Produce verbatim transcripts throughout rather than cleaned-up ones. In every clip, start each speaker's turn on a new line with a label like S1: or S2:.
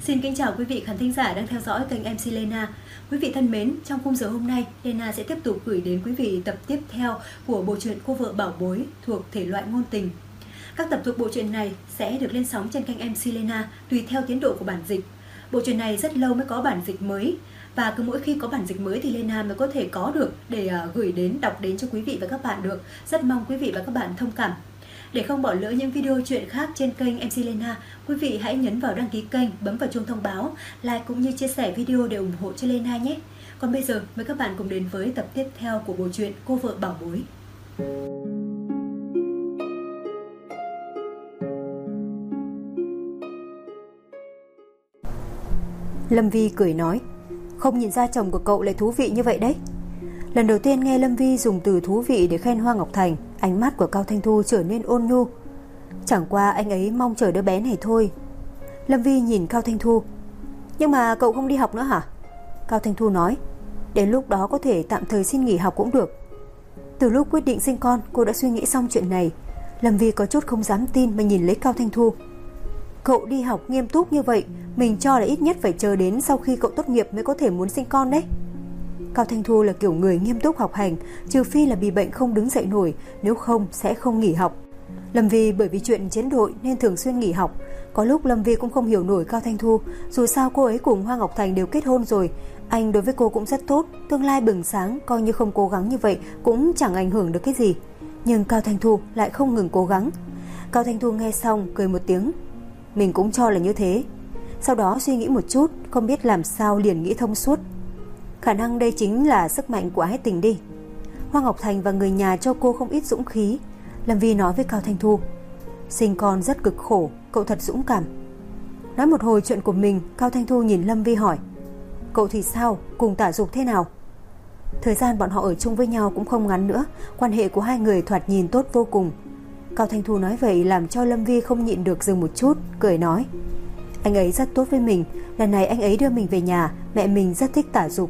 S1: Xin kính chào quý vị khán thính giả đang theo dõi kênh em xê Lena. Quý vị thân mến, trong khung giờ hôm nay, Lena sẽ tiếp tục gửi đến quý vị tập tiếp theo của bộ truyện Cô vợ bảo bối thuộc thể loại ngôn tình. Các tập thuộc bộ truyện này sẽ được lên sóng trên kênh em xê Lena tùy theo tiến độ của bản dịch. Bộ truyện này rất lâu mới có bản dịch mới và cứ mỗi khi có bản dịch mới thì Lena mới có thể có được để uh, gửi đến, đọc đến cho quý vị và các bạn được. Rất mong quý vị và các bạn thông cảm. Để không bỏ lỡ những video chuyện khác trên kênh em xê Lena, quý vị hãy nhấn vào đăng ký kênh, bấm vào chuông thông báo, like cũng như chia sẻ video để ủng hộ cho Lena nhé. Còn bây giờ, mời các bạn cùng đến với tập tiếp theo của bộ truyện Cô vợ bảo bối.
S2: Lâm Vi cười nói, không nhìn ra chồng của cậu lại thú vị như vậy đấy. Lần đầu tiên nghe Lâm Vi dùng từ thú vị để khen Hoa Ngọc Thành, ánh mắt của Cao Thanh Thu trở nên ôn nhu. Chẳng qua anh ấy mong chờ đứa bé này thôi. Lâm Vi nhìn Cao Thanh Thu. Nhưng mà cậu không đi học nữa hả? Cao Thanh Thu nói, đến lúc đó có thể tạm thời xin nghỉ học cũng được. Từ lúc quyết định sinh con, cô đã suy nghĩ xong chuyện này. Lâm Vi có chút không dám tin mà nhìn lấy Cao Thanh Thu. Cậu đi học nghiêm túc như vậy, mình cho là ít nhất phải chờ đến sau khi cậu tốt nghiệp mới có thể muốn sinh con đấy. Cao Thanh Thu là kiểu người nghiêm túc học hành, trừ phi là bị bệnh không đứng dậy nổi, nếu không sẽ không nghỉ học. Lâm Vi bởi vì chuyện chiến đội nên thường xuyên nghỉ học. Có lúc Lâm Vi cũng không hiểu nổi Cao Thanh Thu, dù sao cô ấy cùng Hoa Ngọc Thành đều kết hôn rồi, anh đối với cô cũng rất tốt, tương lai bừng sáng, coi như không cố gắng như vậy cũng chẳng ảnh hưởng được cái gì. Nhưng Cao Thanh Thu lại không ngừng cố gắng. Cao Thanh Thu nghe xong cười một tiếng, mình cũng cho là như thế. Sau đó suy nghĩ một chút, không biết làm sao liền nghĩ thông suốt. Khả năng đây chính là sức mạnh của ái tình đi. Hoa Ngọc Thành và người nhà cho cô không ít dũng khí. Lâm Vi nói với Cao Thanh Thu, sinh con rất cực khổ, cậu thật dũng cảm. Nói một hồi chuyện của mình, Cao Thanh Thu nhìn Lâm Vi hỏi, cậu thì sao, cùng Tả Dục thế nào? Thời gian bọn họ ở chung với nhau cũng không ngắn nữa, quan hệ của hai người thoạt nhìn tốt vô cùng. Cao Thanh Thu nói vậy làm cho Lâm Vi không nhịn được dừng một chút, cười nói, anh ấy rất tốt với mình, lần này anh ấy đưa mình về nhà, mẹ mình rất thích Tả Dục.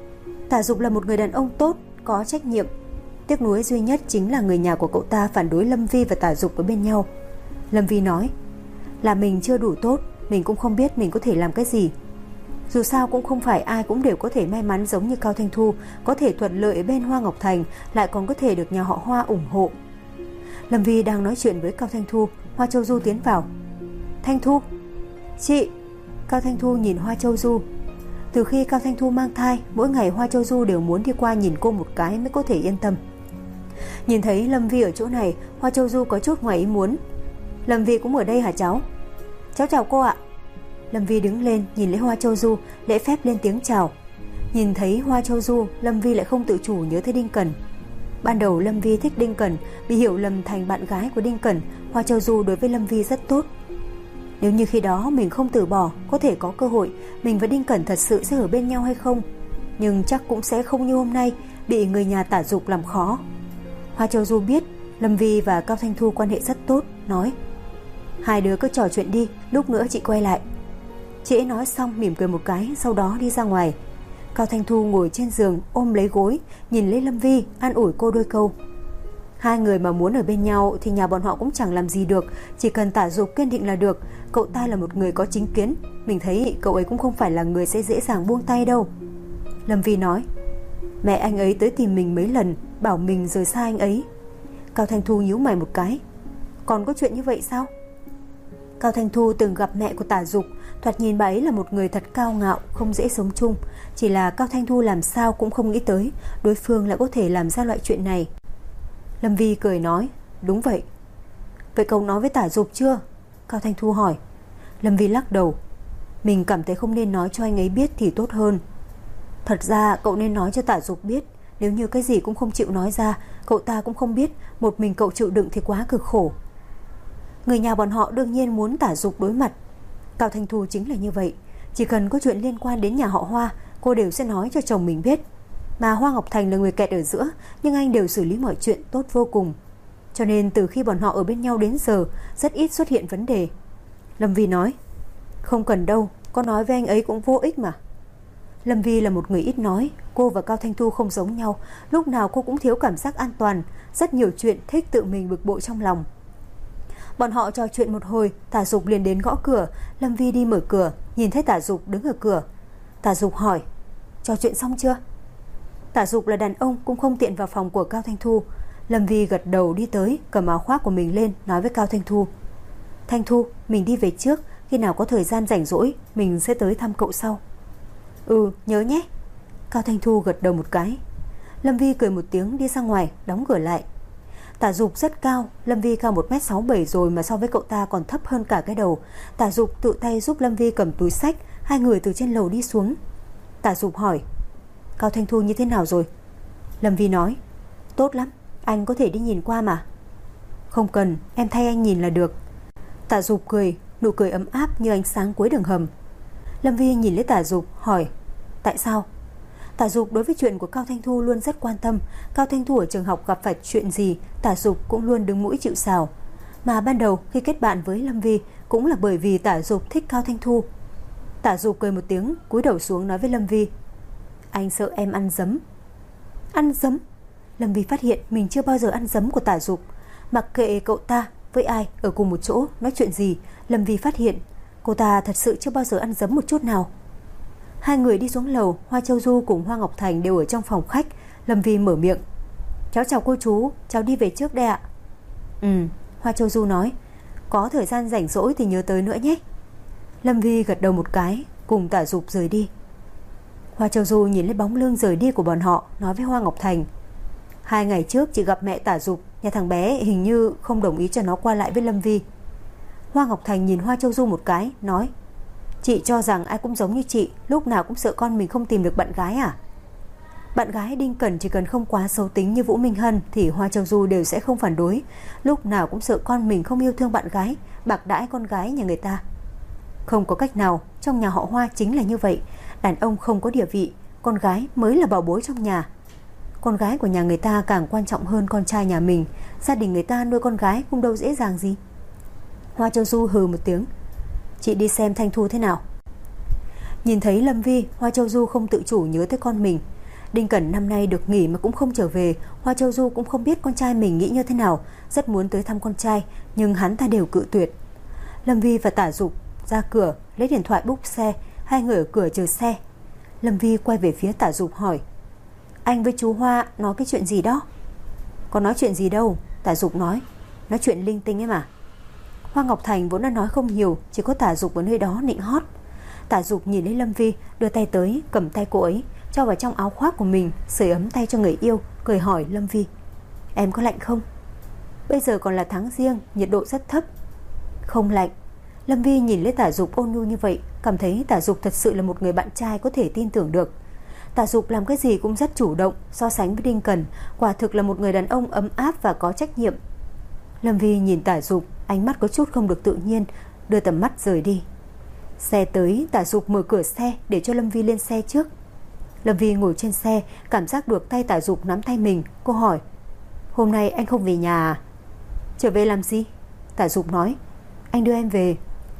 S2: Tả Dục là một người đàn ông tốt, có trách nhiệm. Tiếc nuối duy nhất chính là người nhà của cậu ta phản đối Lâm Vi và Tả Dục ở bên nhau. Lâm Vi nói, là mình chưa đủ tốt, mình cũng không biết mình có thể làm cái gì. Dù sao cũng không phải ai cũng đều có thể may mắn giống như Cao Thanh Thu, có thể thuận lợi ở bên Hoa Ngọc Thành, lại còn có thể được nhà họ Hoa ủng hộ. Lâm Vi đang nói chuyện với Cao Thanh Thu, Hoa Châu Du tiến vào. Thanh Thu, chị. Cao Thanh Thu nhìn Hoa Châu Du. Từ khi Cao Thanh Thu mang thai, mỗi ngày Hoa Châu Du đều muốn đi qua nhìn cô một cái mới có thể yên tâm. Nhìn thấy Lâm Vi ở chỗ này, Hoa Châu Du có chút ngoài ý muốn. Lâm Vi cũng ở đây hả cháu? Cháu chào cô ạ. Lâm Vi đứng lên nhìn lấy Hoa Châu Du, lễ phép lên tiếng chào. Nhìn thấy Hoa Châu Du, Lâm Vi lại không tự chủ nhớ tới Đinh Cẩn. Ban đầu Lâm Vi thích Đinh Cẩn, bị hiểu lầm thành bạn gái của Đinh Cẩn. Hoa Châu Du đối với Lâm Vi rất tốt. Nếu như khi đó mình không từ bỏ, có thể có cơ hội mình và Đinh Cẩn thật sự sẽ ở bên nhau hay không, nhưng chắc cũng sẽ không như hôm nay bị người nhà Tả Dục làm khó. Hoa Châu Du biết Lâm Vi và Cao Thanh Thu quan hệ rất tốt, nói, hai đứa cứ trò chuyện đi, lúc nữa chị quay lại. Chị ấy nói xong mỉm cười một cái, sau đó đi ra ngoài. Cao Thanh Thu ngồi trên giường ôm lấy gối, nhìn lấy Lâm Vi, an ủi cô đôi câu. Hai người mà muốn ở bên nhau thì nhà bọn họ cũng chẳng làm gì được, chỉ cần Tả Dục kiên định là được. Cậu ta là một người có chính kiến, mình thấy cậu ấy cũng không phải là người sẽ dễ dàng buông tay đâu. Lâm Vi nói, mẹ anh ấy tới tìm mình mấy lần, bảo mình rời xa anh ấy. Cao Thanh Thu nhíu mày một cái, còn có chuyện như vậy sao? Cao Thanh Thu từng gặp mẹ của Tả Dục, thoạt nhìn bà ấy là một người thật cao ngạo, không dễ sống chung. Chỉ là Cao Thanh Thu làm sao cũng không nghĩ tới đối phương lại có thể làm ra loại chuyện này. Lâm Vi cười nói, đúng vậy. Vậy cậu nói với Tả Dục chưa? Cao Thanh Thu hỏi. Lâm Vi lắc đầu, mình cảm thấy không nên nói cho anh ấy biết thì tốt hơn. Thật ra cậu nên nói cho Tả Dục biết, nếu như cái gì cũng không chịu nói ra, cậu ta cũng không biết, một mình cậu chịu đựng thì quá cực khổ. Người nhà bọn họ đương nhiên muốn Tả Dục đối mặt. Cao Thanh Thu chính là như vậy, chỉ cần có chuyện liên quan đến nhà họ Hoa, cô đều sẽ nói cho chồng mình biết. Mà Hoa Ngọc Thành là người kẹt ở giữa, nhưng anh đều xử lý mọi chuyện tốt vô cùng. Cho nên từ khi bọn họ ở bên nhau đến giờ, rất ít xuất hiện vấn đề. Lâm Vi nói, không cần đâu, có nói với anh ấy cũng vô ích mà. Lâm Vi là một người ít nói, cô và Cao Thanh Thu không giống nhau, lúc nào cô cũng thiếu cảm giác an toàn, rất nhiều chuyện thích tự mình bực bội trong lòng. Bọn họ trò chuyện một hồi, Tả Dục liền đến gõ cửa. Lâm Vi đi mở cửa, nhìn thấy Tả Dục đứng ở cửa. Tả Dục hỏi, trò chuyện xong chưa? Tả Dục là đàn ông cũng không tiện vào phòng của Cao Thanh Thu. Lâm Vi gật đầu đi tới, cầm áo khoác của mình lên, nói với Cao Thanh Thu, Thanh Thu, mình đi về trước, khi nào có thời gian rảnh rỗi mình sẽ tới thăm cậu sau. Ừ, nhớ nhé. Cao Thanh Thu gật đầu một cái. Lâm Vi cười một tiếng đi ra ngoài, đóng cửa lại. Tả Dục rất cao, Lâm Vi cao một mét sáu bảy rồi mà so với cậu ta còn thấp hơn cả cái đầu. Tả Dục tự tay giúp Lâm Vi cầm túi xách, hai người từ trên lầu đi xuống. Tả Dục hỏi, Cao Thanh Thu như thế nào rồi? Lâm Vi nói, tốt lắm, anh có thể đi nhìn qua mà. Không cần, em thay anh nhìn là được. Tả Dục cười, nụ cười ấm áp như ánh sáng cuối đường hầm. Lâm Vi nhìn lấy Tả Dục hỏi, tại sao? Tả Dục đối với chuyện của Cao Thanh Thu luôn rất quan tâm. Cao Thanh Thu ở trường học gặp phải chuyện gì, Tả Dục cũng luôn đứng mũi chịu sào. Mà ban đầu khi kết bạn với Lâm Vi cũng là bởi vì Tả Dục thích Cao Thanh Thu. Tả Dục cười một tiếng, cúi đầu xuống nói với Lâm Vi, anh sợ em ăn dấm. Ăn dấm? Lâm Vi phát hiện mình chưa bao giờ ăn dấm của Tả Dục. Mặc kệ cậu ta với ai ở cùng một chỗ nói chuyện gì, Lâm Vi phát hiện cô ta thật sự chưa bao giờ ăn dấm một chút nào. Hai người đi xuống lầu, Hoa Châu Du cùng Hoa Ngọc Thành đều ở trong phòng khách. Lâm Vi mở miệng, cháu chào cô chú, cháu đi về trước đây ạ. Ừ, Hoa Châu Du nói, có thời gian rảnh rỗi thì nhớ tới nữa nhé. Lâm Vi gật đầu một cái, cùng Tả Dục rời đi. Hoa Châu Du nhìn lên bóng lưng rời đi của bọn họ, nói với Hoa Ngọc Thành, hai ngày trước chị gặp mẹ Tả Dục, nhà thằng bé hình như không đồng ý cho nó qua lại với Lâm Vi. Hoa Ngọc Thành nhìn Hoa Châu Du một cái, nói, chị cho rằng ai cũng giống như chị, lúc nào cũng sợ con mình không tìm được bạn gái à? Bạn gái Đinh Cẩn chỉ cần không quá xấu tính như Vũ Minh Hân thì Hoa Châu Du đều sẽ không phản đối. Lúc nào cũng sợ con mình không yêu thương bạn gái, bạc đãi con gái nhà người ta. Không có cách nào, trong nhà họ Hoa chính là như vậy. Đàn ông không có địa vị, con gái mới là bảo bối trong nhà. Con gái của nhà người ta càng quan trọng hơn con trai nhà mình. Gia đình người ta nuôi con gái cũng đâu dễ dàng gì. Hoa Châu Du hừ một tiếng, chị đi xem Thanh Thu thế nào. Nhìn thấy Lâm Vi, Hoa Châu Du không tự chủ nhớ tới con mình. Đinh Cẩn năm nay được nghỉ mà cũng không trở về. Hoa Châu Du cũng không biết con trai mình nghĩ như thế nào, rất muốn tới thăm con trai, nhưng hắn ta đều cự tuyệt. Lâm Vi và Tả Dục ra cửa lấy điện thoại book xe. Hai người ở cửa chờ xe. Lâm Vi quay về phía Tả Dục hỏi, anh với chú Hoa nói cái chuyện gì đó? Có nói chuyện gì đâu, Tả Dục nói, nói chuyện linh tinh ấy mà. Hoa Ngọc Thành vốn đã nói không nhiều, chỉ có Tả Dục ở nơi đó nịnh hót. Tả Dục nhìn lấy Lâm Vi, đưa tay tới cầm tay cô ấy, cho vào trong áo khoác của mình, sưởi ấm tay cho người yêu, cười hỏi Lâm Vi, em có lạnh không? Bây giờ còn là tháng giêng, nhiệt độ rất thấp. Không lạnh. Lâm Vi nhìn lấy Tả Dục ôn nhu như vậy, cảm thấy Tả Dục thật sự là một người bạn trai có thể tin tưởng được. Tả Dục làm cái gì cũng rất chủ động, so sánh với Đinh Cẩn, quả thực là một người đàn ông ấm áp và có trách nhiệm. Lâm Vi nhìn Tả Dục, ánh mắt có chút không được tự nhiên, đưa tầm mắt rời đi. Xe tới, Tả Dục mở cửa xe để cho Lâm Vi lên xe trước. Lâm Vi ngồi trên xe, cảm giác được tay Tả Dục nắm tay mình. Cô hỏi, hôm nay anh không về nhà à? Trở về làm gì? Tả Dục nói, anh đưa em về.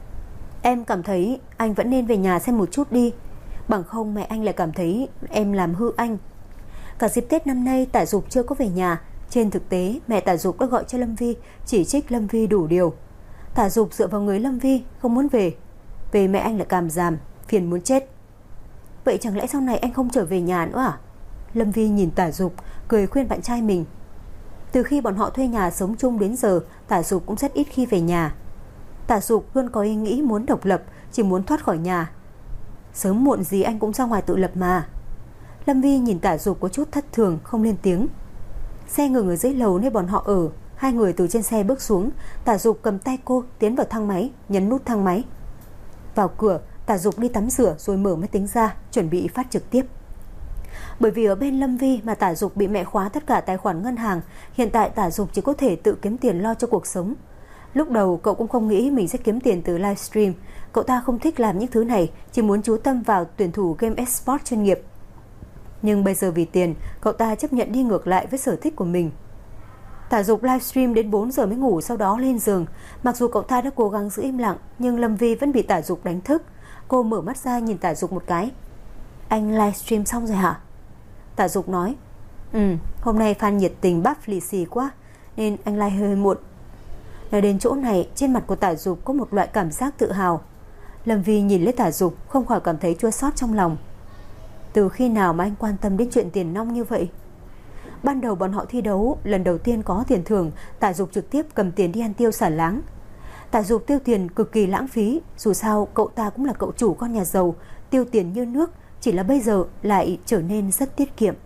S2: Em cảm thấy anh vẫn nên về nhà xem một chút đi, bằng không mẹ anh lại cảm thấy em làm hư anh. Cả dịp Tết năm nay Tả Dục chưa có về nhà. Trên thực tế mẹ Tả Dục đã gọi cho Lâm Vi, chỉ trích Lâm Vi đủ điều. Tả Dục dựa vào người Lâm Vi, không muốn về. Về mẹ anh lại cảm giảm, phiền muốn chết. Vậy chẳng lẽ sau này anh không trở về nhà nữa à? Lâm Vi nhìn Tả Dục, cười khuyên bạn trai mình. Từ khi bọn họ thuê nhà sống chung đến giờ, Tả Dục cũng rất ít khi về nhà. Tả Dục luôn có ý nghĩ muốn độc lập, chỉ muốn thoát khỏi nhà. Sớm muộn gì anh cũng ra ngoài tự lập mà. Lâm Vi nhìn Tả Dục có chút thất thường, không lên tiếng. Xe ngừng ở dưới lầu nơi bọn họ ở. Hai người từ trên xe bước xuống. Tả Dục cầm tay cô tiến vào thang máy, nhấn nút thang máy. Vào cửa, Tả Dục đi tắm rửa rồi mở máy tính ra, chuẩn bị phát trực tiếp. Bởi vì ở bên Lâm Vi mà Tả Dục bị mẹ khóa tất cả tài khoản ngân hàng. Hiện tại Tả Dục chỉ có thể tự kiếm tiền lo cho cuộc sống. Lúc đầu cậu cũng không nghĩ mình sẽ kiếm tiền từ livestream. Cậu ta không thích làm những thứ này, chỉ muốn chú tâm vào tuyển thủ game esports chuyên nghiệp. Nhưng bây giờ vì tiền, cậu ta chấp nhận đi ngược lại với sở thích của mình. Tả Dục livestream đến bốn giờ mới ngủ, sau đó lên giường. Mặc dù cậu ta đã cố gắng giữ im lặng, nhưng Lâm Vi vẫn bị Tả Dục đánh thức. Cô mở mắt ra nhìn Tả Dục một cái. Anh livestream xong rồi hả? Tả Dục nói, Ừ, hôm nay fan nhiệt tình bắp lì xì quá, nên anh live hơi muộn. Nói đến chỗ này, trên mặt của Tả Dục có một loại cảm giác tự hào. Lâm Vi nhìn lấy Tả Dục, không khỏi cảm thấy chua xót trong lòng. Từ khi nào mà anh quan tâm đến chuyện tiền nong như vậy? Ban đầu bọn họ thi đấu, lần đầu tiên có tiền thưởng, Tả Dục trực tiếp cầm tiền đi ăn tiêu xả láng. Tả Dục tiêu tiền cực kỳ lãng phí, dù sao cậu ta cũng là cậu chủ con nhà giàu, tiêu tiền như nước, chỉ là bây giờ lại trở nên rất tiết kiệm.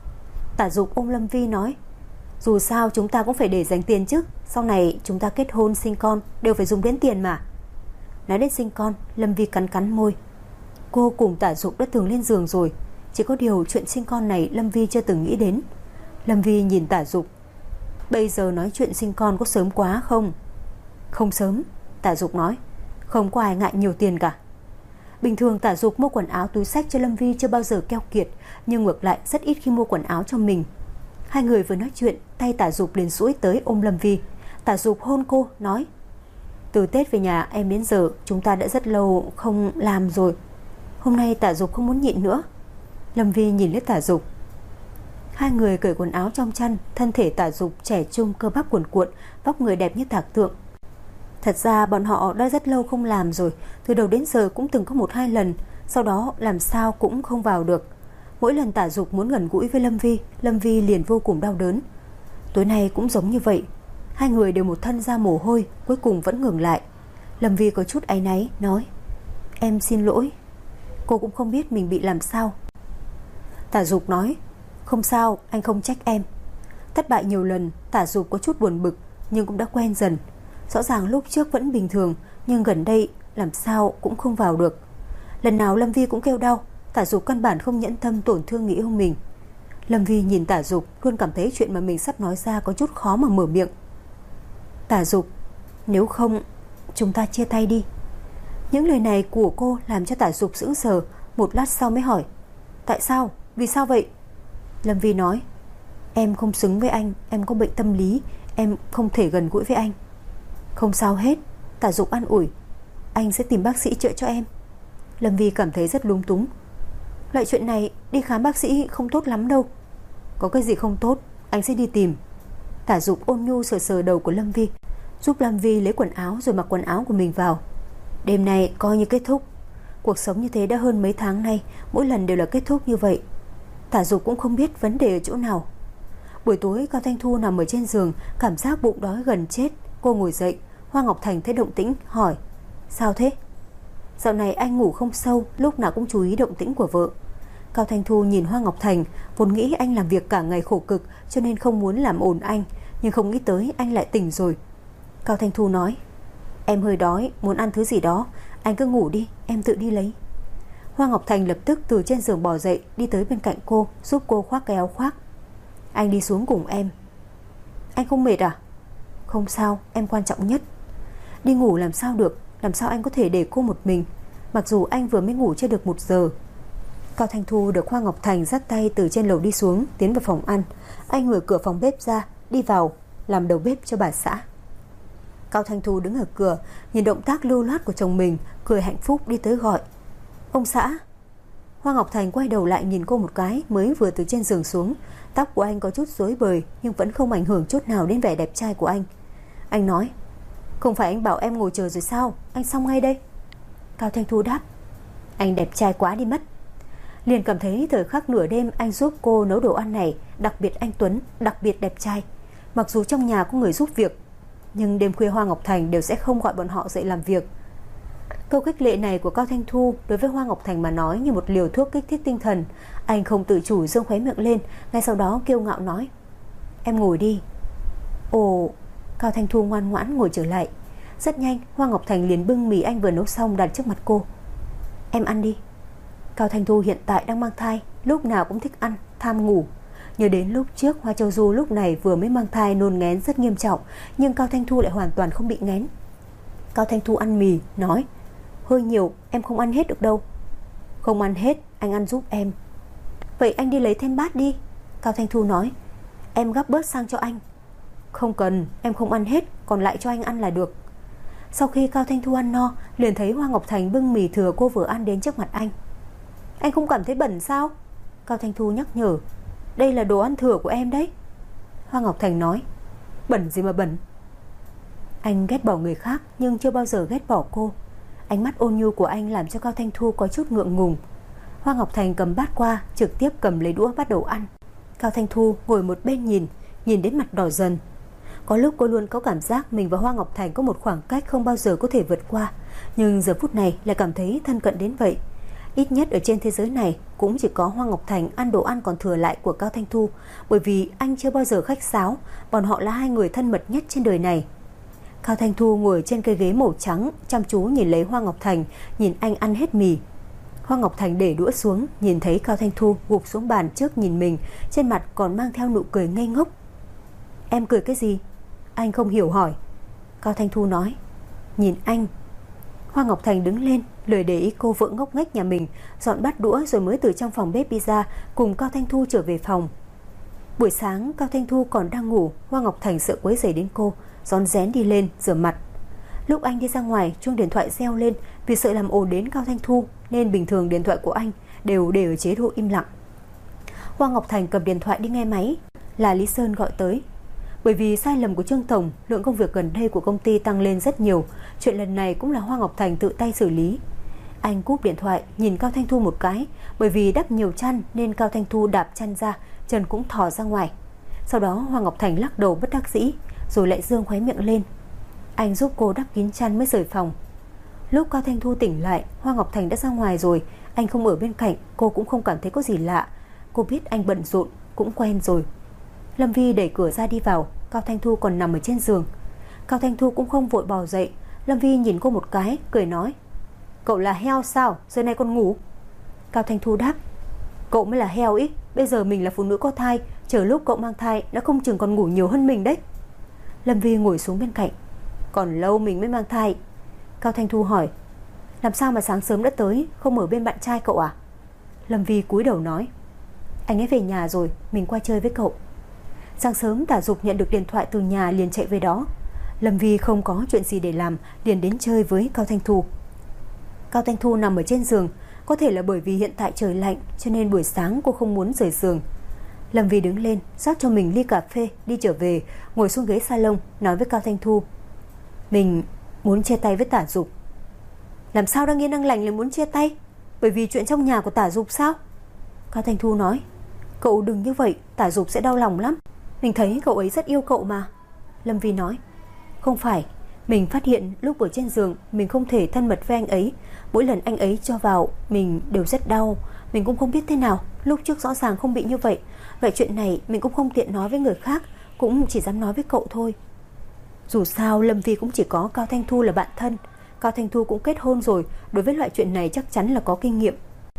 S2: Tả Dục ôm Lâm Vi nói, dù sao chúng ta cũng phải để dành tiền chứ, sau này chúng ta kết hôn sinh con đều phải dùng đến tiền mà. Nói đến sinh con, Lâm Vi cắn cắn môi. Cô cùng Tả Dục đã từng lên giường rồi, chỉ có điều chuyện sinh con này Lâm Vi chưa từng nghĩ đến. Lâm Vi nhìn Tả Dục, bây giờ nói chuyện sinh con có sớm quá không? Không sớm, Tả Dục nói, không có ai ngại nhiều tiền cả. Bình thường Tả Dục mua quần áo túi xách cho Lâm Vi chưa bao giờ keo kiệt, nhưng ngược lại rất ít khi mua quần áo cho mình. Hai người vừa nói chuyện, tay Tả Dục liền duỗi tới ôm Lâm Vi. Tả Dục hôn cô, nói, từ Tết về nhà em đến giờ chúng ta đã rất lâu không làm rồi. Hôm nay Tả Dục không muốn nhịn nữa. Lâm Vi nhìn lên Tả Dục. Hai người cởi quần áo trong chăn, thân thể Tả Dục trẻ trung cơ bắp cuồn cuộn, vóc người đẹp như thạc tượng. Thật ra bọn họ đã rất lâu không làm rồi, từ đầu đến giờ cũng từng có một hai lần, sau đó làm sao cũng không vào được. Mỗi lần Tả Dục muốn gần gũi với Lâm Vi, Lâm Vi liền vô cùng đau đớn. Tối nay cũng giống như vậy, hai người đều một thân ra mồ hôi, cuối cùng vẫn ngừng lại. Lâm Vi có chút áy náy, nói, em xin lỗi. Cô cũng không biết mình bị làm sao. Tả Dục nói, không sao, anh không trách em. Thất bại nhiều lần, Tả Dục có chút buồn bực, nhưng cũng đã quen dần. Rõ ràng lúc trước vẫn bình thường, nhưng gần đây làm sao cũng không vào được. Lần nào Lâm Vi cũng kêu đau, Tả Dục căn bản không nhẫn tâm tổn thương người yêu mình. Lâm Vi nhìn Tả Dục, luôn cảm thấy chuyện mà mình sắp nói ra có chút khó mà mở miệng. Tả Dục, nếu không chúng ta chia tay đi. Những lời này của cô làm cho Tả Dục sững sờ, một lát sau mới hỏi, tại sao, vì sao vậy? Lâm Vi nói, em không xứng với anh, em có bệnh tâm lý, em không thể gần gũi với anh. Không sao hết, Tả Dục an ủi, anh sẽ tìm bác sĩ chữa cho em. Lâm Vi cảm thấy rất lúng túng. Loại chuyện này đi khám bác sĩ không tốt lắm đâu. Có cái gì không tốt, anh sẽ đi tìm. Tả Dục ôn nhu sờ sờ đầu của Lâm Vi, giúp Lâm Vi lấy quần áo rồi mặc quần áo của mình vào. Đêm nay coi như kết thúc. Cuộc sống như thế đã hơn mấy tháng nay, mỗi lần đều là kết thúc như vậy. Tả Dục cũng không biết vấn đề ở chỗ nào. Buổi tối Cao Thanh Thu nằm ở trên giường, cảm giác bụng đói gần chết. Cô ngồi dậy, Hoa Ngọc Thành thấy động tĩnh hỏi, sao thế? Dạo này anh ngủ không sâu, lúc nào cũng chú ý động tĩnh của vợ. Cao Thanh Thu nhìn Hoa Ngọc Thành, vốn nghĩ anh làm việc cả ngày khổ cực cho nên không muốn làm ồn anh, nhưng không nghĩ tới anh lại tỉnh rồi. Cao Thanh Thu nói, em hơi đói, muốn ăn thứ gì đó, anh cứ ngủ đi, em tự đi lấy. Hoa Ngọc Thành lập tức từ trên giường bò dậy, đi tới bên cạnh cô, giúp cô khoác cái áo khoác. Anh đi xuống cùng em. Anh không mệt à? Không sao, em quan trọng nhất. Đi ngủ làm sao được, làm sao anh có thể để cô một mình, mặc dù anh vừa mới ngủ chưa được một giờ. Cao Thanh Thu được Hoa Ngọc Thành dắt tay từ trên lầu đi xuống, tiến vào phòng ăn. Anh mở cửa phòng bếp ra, đi vào làm đầu bếp cho bà xã. Cao Thanh Thu đứng ở cửa, nhìn động tác lưu loát của chồng mình, cười hạnh phúc đi tới gọi, ông xã. Hoa Ngọc Thành quay đầu lại nhìn cô một cái, mới vừa từ trên giường xuống. Tóc của anh có chút rối bời, nhưng vẫn không ảnh hưởng chút nào đến vẻ đẹp trai của anh. Anh nói, không phải anh bảo em ngồi chờ rồi sao, anh xong ngay đây. Cao Thanh Thu đáp, anh đẹp trai quá đi mất. Liền cảm thấy thời khắc nửa đêm anh giúp cô nấu đồ ăn này đặc biệt anh tuấn, đặc biệt đẹp trai. Mặc dù trong nhà có người giúp việc, nhưng đêm khuya Hoa Ngọc Thành đều sẽ không gọi bọn họ dậy làm việc. Câu khích lệ này của Cao Thanh Thu đối với Hoa Ngọc Thành mà nói như một liều thuốc kích thích tinh thần. Anh không tự chủ giương khóe miệng lên, ngay sau đó kiêu ngạo nói, em ngồi đi. Ồ. Cao Thanh Thu ngoan ngoãn ngồi trở lại. Rất nhanh Hoa Ngọc Thành liền bưng mì anh vừa nấu xong đặt trước mặt cô. Em ăn đi. Cao Thanh Thu hiện tại đang mang thai, lúc nào cũng thích ăn, tham ngủ. Nhớ đến lúc trước Hoa Châu Du lúc này vừa mới mang thai nôn nghén rất nghiêm trọng, nhưng Cao Thanh Thu lại hoàn toàn không bị nghén. Cao Thanh Thu ăn mì, nói, hơi nhiều, em không ăn hết được đâu. Không ăn hết, anh ăn giúp em. Vậy anh đi lấy thêm bát đi. Cao Thanh Thu nói, em gắp bớt sang cho anh. Không cần, em không ăn hết, còn lại cho anh ăn là được. Sau khi Cao Thanh Thu ăn no, liền thấy Hoa Ngọc Thành bưng mì thừa cô vừa ăn đến trước mặt anh. Anh không cảm thấy bẩn sao? Cao Thanh Thu nhắc nhở, đây là đồ ăn thừa của em đấy. Hoa Ngọc Thành nói, bẩn gì mà bẩn. Anh ghét bỏ người khác nhưng chưa bao giờ ghét bỏ cô. Ánh mắt ôn nhu của anh làm cho Cao Thanh Thu có chút ngượng ngùng. Hoa Ngọc Thành cầm bát qua, trực tiếp cầm lấy đũa bắt đầu ăn. Cao Thanh Thu ngồi một bên nhìn, nhìn đến mặt đỏ dần. Có lúc cô luôn có cảm giác mình và Hoa Ngọc Thành có một khoảng cách không bao giờ có thể vượt qua, nhưng giờ phút này lại cảm thấy thân cận đến vậy. Ít nhất ở trên thế giới này cũng chỉ có Hoa Ngọc Thành ăn đồ ăn còn thừa lại của Cao Thanh Thu, bởi vì anh chưa bao giờ khách sáo, bọn họ là hai người thân mật nhất trên đời này. Cao Thanh Thu ngồi trên cây ghế màu trắng, chăm chú nhìn lấy Hoa Ngọc Thành, nhìn anh ăn hết mì. Hoa Ngọc Thành để đũa xuống, nhìn thấy Cao Thanh Thu gục xuống bàn trước nhìn mình, trên mặt còn mang theo nụ cười ngây ngốc. Em cười cái gì? Anh không hiểu hỏi. Cao Thanh Thu nói, nhìn anh. Hoa Ngọc Thành đứng lên, lười để ý cô vợ ngốc nghếch nhà mình, dọn bát đũa rồi mới từ trong phòng bếp đi ra, cùng Cao Thanh Thu trở về phòng. Buổi sáng Cao Thanh Thu còn đang ngủ, Hoa Ngọc Thành sợ quấy rầy đến cô, rón rén đi lên rửa mặt. Lúc anh đi ra ngoài, chuông điện thoại reo lên, vì sợ làm ồn đến Cao Thanh Thu nên bình thường điện thoại của anh đều để ở chế độ im lặng. Hoa Ngọc Thành cầm điện thoại đi nghe máy, là Lý Sơn gọi tới. Bởi vì sai lầm của Trương Tổng, lượng công việc gần đây của công ty tăng lên rất nhiều. Chuyện lần này cũng là Hoa Ngọc Thành tự tay xử lý. Anh cúp điện thoại, nhìn Cao Thanh Thu một cái. Bởi vì đắp nhiều chăn nên Cao Thanh Thu đạp chăn ra, chân cũng thò ra ngoài. Sau đó Hoa Ngọc Thành lắc đầu bất đắc dĩ, rồi lại dương khóe miệng lên. Anh giúp cô đắp kín chăn mới rời phòng. Lúc Cao Thanh Thu tỉnh lại, Hoa Ngọc Thành đã ra ngoài rồi. Anh không ở bên cạnh, cô cũng không cảm thấy có gì lạ. Cô biết anh bận rộn, cũng quen rồi. Lâm Vi đẩy cửa ra đi vào, Cao Thanh Thu còn nằm ở trên giường. Cao Thanh Thu cũng không vội bò dậy. Lâm Vi nhìn cô một cái, cười nói, cậu là heo sao, giờ này còn ngủ? Cao Thanh Thu đáp, cậu mới là heo ý. Bây giờ mình là phụ nữ có thai, chờ lúc cậu mang thai đã không chừng còn ngủ nhiều hơn mình đấy. Lâm Vi ngồi xuống bên cạnh, còn lâu mình mới mang thai. Cao Thanh Thu hỏi, làm sao mà sáng sớm đã tới, không ở bên bạn trai cậu à? Lâm Vi cúi đầu nói, anh ấy về nhà rồi, mình qua chơi với cậu. Sáng sớm Tả Dục nhận được điện thoại từ nhà liền chạy về đó. Lâm Vi không có chuyện gì để làm, liền đến chơi với Cao Thanh Thu. Cao Thanh Thu nằm ở trên giường, có thể là bởi vì hiện tại trời lạnh cho nên buổi sáng cô không muốn rời giường. Lâm Vi đứng lên, rót cho mình ly cà phê, đi trở về, ngồi xuống ghế salon, nói với Cao Thanh Thu, mình muốn chia tay với Tả Dục. Làm sao đang yên đang lành lại muốn chia tay? Bởi vì chuyện trong nhà của Tả Dục sao? Cao Thanh Thu nói, cậu đừng như vậy, Tả Dục sẽ đau lòng lắm. Mình thấy cậu ấy rất yêu cậu mà. Lâm Vi nói, không phải, mình phát hiện lúc ở trên giường mình không thể thân mật với anh ấy. Mỗi lần anh ấy cho vào mình đều rất đau. Mình cũng không biết thế nào, lúc trước rõ ràng không bị như vậy. Vậy chuyện này mình cũng không tiện nói với người khác, cũng chỉ dám nói với cậu thôi. Dù sao Lâm Vi cũng chỉ có Cao Thanh Thu là bạn thân. Cao Thanh Thu cũng kết hôn rồi, đối với loại chuyện này chắc chắn là có kinh nghiệm.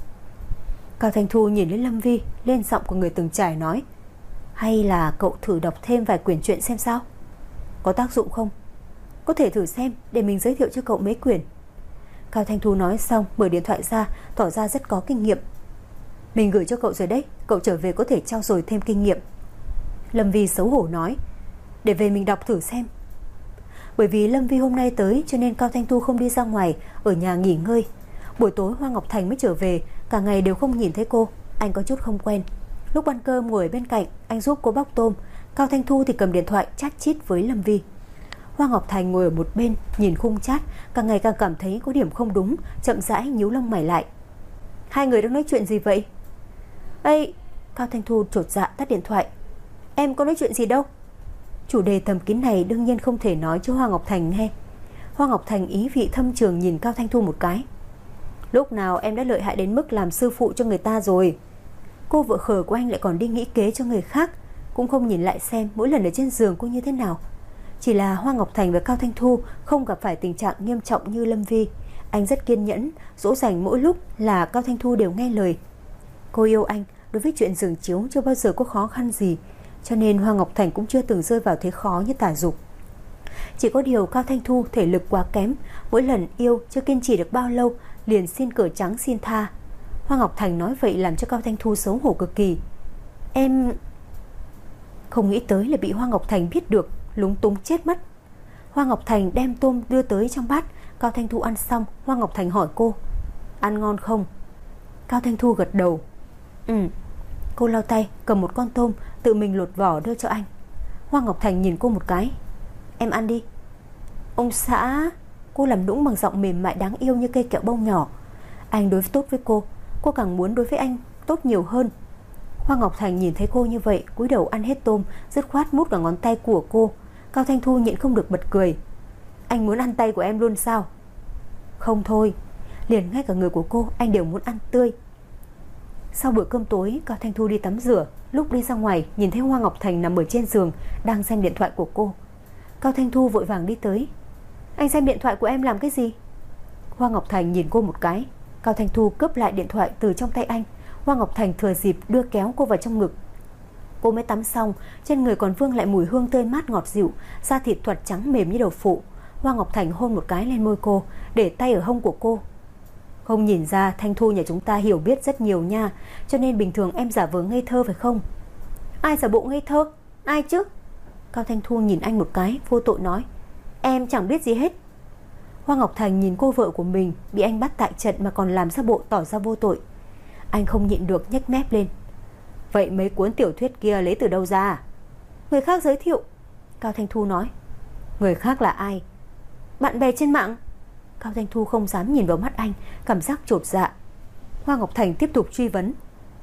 S2: Cao Thanh Thu nhìn lên Lâm Vi, lên giọng của người từng trải nói, hay là cậu thử đọc thêm vài quyển truyện xem sao? Có tác dụng không? Có thể thử xem, để mình giới thiệu cho cậu mấy quyển. Cao Thanh Thu nói xong, mở điện thoại ra, tỏ ra rất có kinh nghiệm. Mình gửi cho cậu rồi đấy, cậu trở về có thể trao dồi thêm kinh nghiệm. Lâm Vi xấu hổ nói, để về mình đọc thử xem. Bởi vì Lâm Vi hôm nay tới cho nên Cao Thanh Thu không đi ra ngoài, ở nhà nghỉ ngơi. Buổi tối Hoa Ngọc Thành mới trở về, cả ngày đều không nhìn thấy cô, anh có chút không quen. Lúc ăn cơm ngồi bên cạnh, anh giúp cô bóc tôm, Cao Thanh Thu thì cầm điện thoại chat chít với Lâm Vi. Hoa Ngọc Thành ngồi ở một bên, nhìn khung chat, càng ngày càng cảm thấy có điểm không đúng, chậm rãi nhíu lông mày lại. Hai người đang nói chuyện gì vậy? Ây, Cao Thanh Thu chột dạ tắt điện thoại. Em có nói chuyện gì đâu. Chủ đề thầm kín này đương nhiên không thể nói cho Hoa Ngọc Thành nghe. Hoa Ngọc Thành ý vị thâm trường nhìn Cao Thanh Thu một cái. Lúc nào em đã lợi hại đến mức làm sư phụ cho người ta rồi? Cô vợ khờ của anh lại còn đi nghĩ kế cho người khác, cũng không nhìn lại xem mỗi lần ở trên giường cô như thế nào. Chỉ là Hoa Ngọc Thành và Cao Thanh Thu không gặp phải tình trạng nghiêm trọng như Lâm Vi. Anh rất kiên nhẫn, dỗ dành mỗi lúc là Cao Thanh Thu đều nghe lời. Cô yêu anh, đối với chuyện giường chiếu chưa bao giờ có khó khăn gì, cho nên Hoa Ngọc Thành cũng chưa từng rơi vào thế khó như Tả Dục. Chỉ có điều Cao Thanh Thu thể lực quá kém, mỗi lần yêu chưa kiên trì được bao lâu liền xin cờ trắng xin tha. Hoa Ngọc Thành nói vậy làm cho Cao Thanh Thu xấu hổ cực kỳ. Em không nghĩ tới là bị Hoa Ngọc Thành biết được, lúng túng chết mất. Hoa Ngọc Thành đem tôm đưa tới trong bát. Cao Thanh Thu ăn xong, Hoa Ngọc Thành hỏi cô, ăn ngon không? Cao Thanh Thu gật đầu. Ừ. Cô lau tay, cầm một con tôm, tự mình lột vỏ đưa cho anh. Hoa Ngọc Thành nhìn cô một cái. Em ăn đi. Ông xã. Cô làm nũng bằng giọng mềm mại đáng yêu như cây kẹo bông nhỏ. Anh đối tốt với cô, cô càng muốn đối với anh tốt nhiều hơn. Hoa Ngọc Thành nhìn thấy cô như vậy, cúi đầu ăn hết tôm, dứt khoát mút cả ngón tay của cô. Cao Thanh Thu nhịn không được bật cười. Anh muốn ăn tay của em luôn sao? Không thôi, liền ngay cả người của cô anh đều muốn ăn tươi. Sau bữa cơm tối, Cao Thanh Thu đi tắm rửa. Lúc đi ra ngoài, nhìn thấy Hoa Ngọc Thành nằm ở trên giường đang xem điện thoại của cô. Cao Thanh Thu vội vàng đi tới. Anh xem điện thoại của em làm cái gì? Hoa Ngọc Thành nhìn cô một cái. Cao Thanh Thu cướp lại điện thoại từ trong tay anh. Hoa Ngọc Thành thừa dịp đưa kéo cô vào trong ngực. Cô mới tắm xong, trên người còn vương lại mùi hương tươi mát ngọt dịu, da thịt thoạt trắng mềm như đậu phụ. Hoa Ngọc Thành hôn một cái lên môi cô, để tay ở hông của cô. Không nhìn ra Thanh Thu nhà chúng ta hiểu biết rất nhiều nha, cho nên bình thường em giả vờ ngây thơ phải không? Ai giả bộ ngây thơ? Ai chứ? Cao Thanh Thu nhìn anh một cái, vô tội nói. Em chẳng biết gì hết. Hoa Ngọc Thành nhìn cô vợ của mình bị anh bắt tại trận mà còn làm ra bộ tỏ ra vô tội. Anh không nhịn được nhếch mép lên. Vậy mấy cuốn tiểu thuyết kia lấy từ đâu ra? Người khác giới thiệu. Cao Thanh Thu nói. Người khác là ai? Bạn bè trên mạng. Cao Thanh Thu không dám nhìn vào mắt anh, cảm giác chột dạ. Hoa Ngọc Thành tiếp tục truy vấn.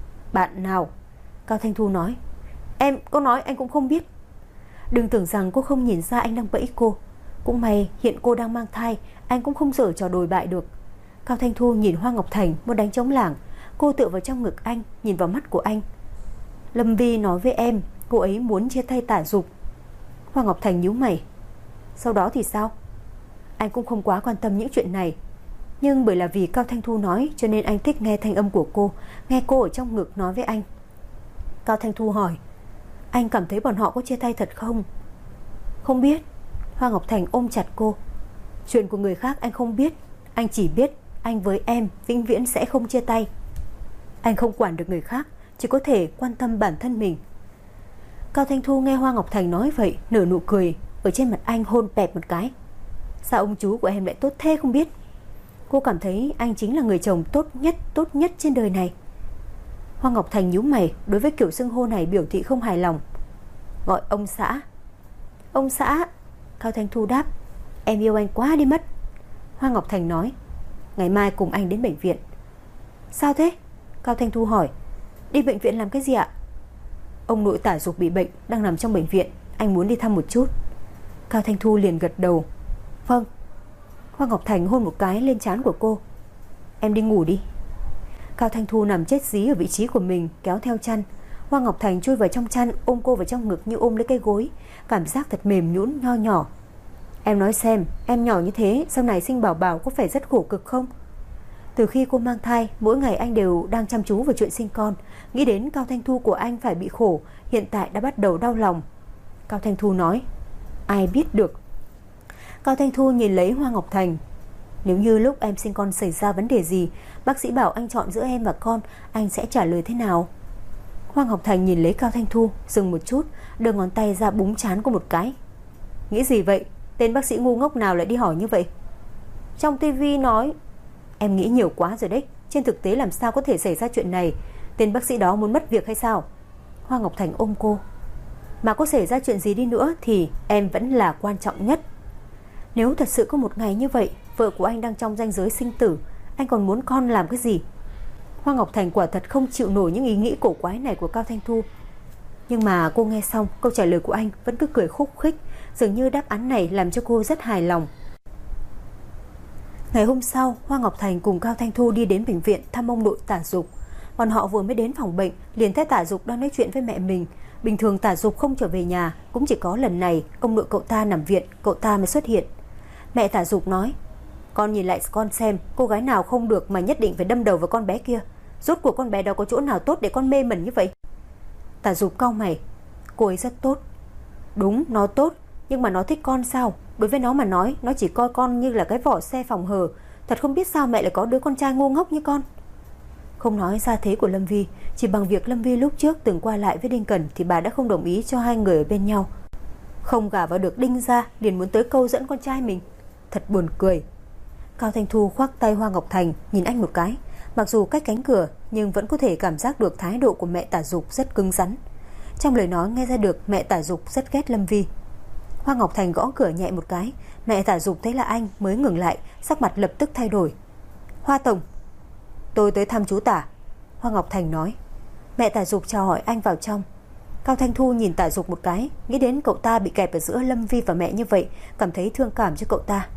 S2: Bạn nào? Cao Thanh Thu nói. Em có nói anh cũng không biết. Đừng tưởng rằng cô không nhìn ra anh đang bẫy cô. Cũng may hiện cô đang mang thai, anh cũng không dở trò đồi bại được. Cao Thanh Thu nhìn Hoa Ngọc Thành muốn đánh trống lảng. Cô tựa vào trong ngực anh, nhìn vào mắt của anh. Lâm Vi nói với em, cô ấy muốn chia tay Tả Dục. Hoa Ngọc Thành nhíu mày. Sau đó thì sao? Anh cũng không quá quan tâm những chuyện này, nhưng bởi là vì Cao Thanh Thu nói, cho nên anh thích nghe thanh âm của cô, nghe cô ở trong ngực nói với anh. Cao Thanh Thu hỏi. Anh cảm thấy bọn họ có chia tay thật không? Không biết. Hoa Ngọc Thành ôm chặt cô. Chuyện của người khác anh không biết. Anh chỉ biết anh với em vĩnh viễn sẽ không chia tay. Anh không quản được người khác, chỉ có thể quan tâm bản thân mình. Cao Thanh Thu nghe Hoa Ngọc Thành nói vậy, nở nụ cười, ở trên mặt anh hôn bẹp một cái. Sao ông chú của em lại tốt thế không biết? Cô cảm thấy anh chính là người chồng tốt nhất, tốt nhất trên đời này. Hoa Ngọc Thành nhíu mày, đối với kiểu xưng hô này biểu thị không hài lòng. Gọi ông xã. Ông xã. Cao Thanh Thu đáp. Em yêu anh quá đi mất. Hoa Ngọc Thành nói. Ngày mai cùng anh đến bệnh viện. Sao thế? Cao Thanh Thu hỏi. Đi bệnh viện làm cái gì ạ? Ông nội Tả Dục bị bệnh, đang nằm trong bệnh viện, anh muốn đi thăm một chút. Cao Thanh Thu liền gật đầu. Vâng. Hoa Ngọc Thành hôn một cái lên trán của cô. Em đi ngủ đi. Cao Thanh Thu nằm chết dí ở vị trí của mình, kéo theo chăn. Hoa Ngọc Thành chui vào trong chăn, ôm cô vào trong ngực như ôm lấy cái gối. Cảm giác thật mềm nhũn nho nhỏ. Em nói xem, em nhỏ như thế, sau này sinh bảo bảo có phải rất khổ cực không? Từ khi cô mang thai, mỗi ngày anh đều đang chăm chú vào chuyện sinh con. Nghĩ đến Cao Thanh Thu của anh phải bị khổ, hiện tại đã bắt đầu đau lòng. Cao Thanh Thu nói. Ai biết được. Cao Thanh Thu nhìn lấy Hoa Ngọc Thành. Nếu như lúc em sinh con xảy ra vấn đề gì, bác sĩ bảo anh chọn giữa em và con, anh sẽ trả lời thế nào? Hoa Ngọc Thành nhìn lấy Cao Thanh Thu, dừng một chút, đưa ngón tay ra búng trán cô một cái. Nghĩ gì vậy? Tên bác sĩ ngu ngốc nào lại đi hỏi như vậy? Trong tivi nói. Em nghĩ nhiều quá rồi đấy. Trên thực tế làm sao có thể xảy ra chuyện này? Tên bác sĩ đó muốn mất việc hay sao? Hoa Ngọc Thành ôm cô. Mà có xảy ra chuyện gì đi nữa thì em vẫn là quan trọng nhất. Nếu thật sự có một ngày như vậy, vợ của anh đang trong ranh giới sinh tử, anh còn muốn con làm cái gì? Hoa Ngọc Thành quả thật không chịu nổi những ý nghĩ cổ quái này của Cao Thanh Thu. Nhưng mà cô nghe xong câu trả lời của anh vẫn cứ cười khúc khích, dường như đáp án này làm cho cô rất hài lòng. Ngày hôm sau, Hoa Ngọc Thành cùng Cao Thanh Thu đi đến bệnh viện thăm ông nội Tả Dục. Bọn họ vừa mới đến phòng bệnh, liền thấy Tả Dục đang nói chuyện với mẹ mình. Bình thường Tả Dục không trở về nhà, cũng chỉ có lần này ông nội cậu ta nằm viện, cậu ta mới xuất hiện. Mẹ Tả Dục nói. Con nhìn lại con xem, cô gái nào không được mà nhất định phải đâm đầu vào con bé kia. Rốt cuộc con bé đó có chỗ nào tốt để con mê mẩn như vậy? Tả Dục cau mày. Cô ấy rất tốt. Đúng, nó tốt, nhưng mà nó thích con sao? Đối với nó mà nói, nó chỉ coi con như là cái vỏ xe phòng hờ. Thật không biết sao mẹ lại có đứa con trai ngu ngốc như con. Không nói ra thế của Lâm Vi, chỉ bằng việc Lâm Vi lúc trước từng qua lại với Đinh Cẩn thì bà đã không đồng ý cho hai người ở bên nhau. Không gả vào được Đinh ra, liền muốn tới câu dẫn con trai mình. Thật buồn cười. Cao Thanh Thu khoác tay Hoa Ngọc Thành, nhìn anh một cái. Mặc dù cách cánh cửa, nhưng vẫn có thể cảm giác được thái độ của mẹ Tả Dục rất cứng rắn. Trong lời nói nghe ra được mẹ Tả Dục rất ghét Lâm Vi. Hoa Ngọc Thành gõ cửa nhẹ một cái. Mẹ Tả Dục thấy là anh mới ngừng lại, sắc mặt lập tức thay đổi. Hoa tổng. Tôi tới thăm chú Tả, Hoa Ngọc Thành nói. Mẹ Tả Dục chào hỏi anh vào trong. Cao Thanh Thu nhìn Tả Dục một cái, nghĩ đến cậu ta bị kẹp ở giữa Lâm Vi và mẹ như vậy, cảm thấy thương cảm cho cậu ta.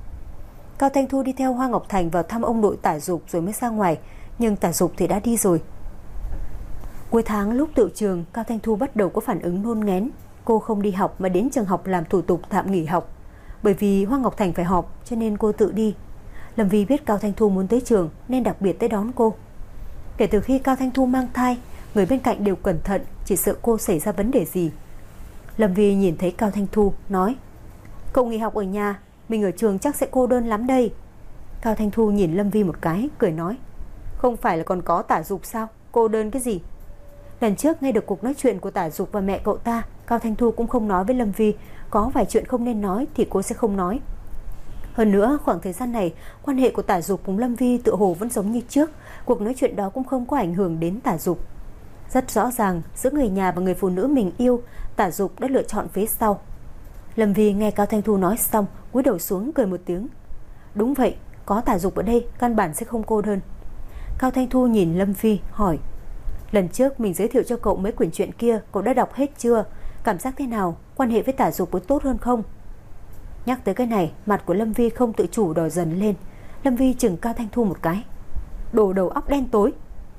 S2: Cao Thanh Thu đi theo Hoa Ngọc Thành vào thăm ông nội Tả Dục rồi mới ra ngoài, nhưng Tả Dục thì đã đi rồi. Cuối tháng lúc tựu trường, Cao Thanh Thu bắt đầu có phản ứng nôn nghén. Cô không đi học mà đến trường học làm thủ tục tạm nghỉ học. Bởi vì Hoa Ngọc Thành phải họp cho nên cô tự đi. Lâm Vi biết Cao Thanh Thu muốn tới trường nên đặc biệt tới đón cô. Kể từ khi Cao Thanh Thu mang thai, người bên cạnh đều cẩn thận, chỉ sợ cô xảy ra vấn đề gì. Lâm Vi nhìn thấy Cao Thanh Thu nói: Cậu nghỉ học ở nhà, mình ở trường chắc sẽ cô đơn lắm đây. Cao Thanh Thu nhìn Lâm Vi một cái, cười nói: Không phải là còn có Tả Dục sao, cô đơn cái gì. Lần trước nghe được cuộc nói chuyện của Tả Dục và mẹ cậu ta, Cao Thanh Thu cũng không nói với Lâm Vi. Có vài chuyện không nên nói thì cô sẽ không nói. Hơn nữa khoảng thời gian này, quan hệ của Tả Dục cùng Lâm Vi tựa hồ vẫn giống như trước. Cuộc nói chuyện đó cũng không có ảnh hưởng đến Tả Dục. Rất rõ ràng giữa người nhà và người phụ nữ mình yêu, Tả Dục đã lựa chọn phía sau. Lâm Vi nghe Cao Thanh Thu nói xong, cúi đầu xuống cười một tiếng. Đúng vậy, có Tả Dục ở đây căn bản sẽ không cô đơn. Cao Thanh Thu nhìn Lâm Vi hỏi: Lần trước mình giới thiệu cho cậu mấy quyển truyện kia, cậu đã đọc hết chưa? Cảm giác thế nào? Quan hệ với Tả Dục có tốt hơn không? Nhắc tới cái này, mặt của Lâm Vi không tự chủ đỏ dần lên. Lâm Vi chừng Cao Thanh Thu một cái. Đồ đầu óc đen tối.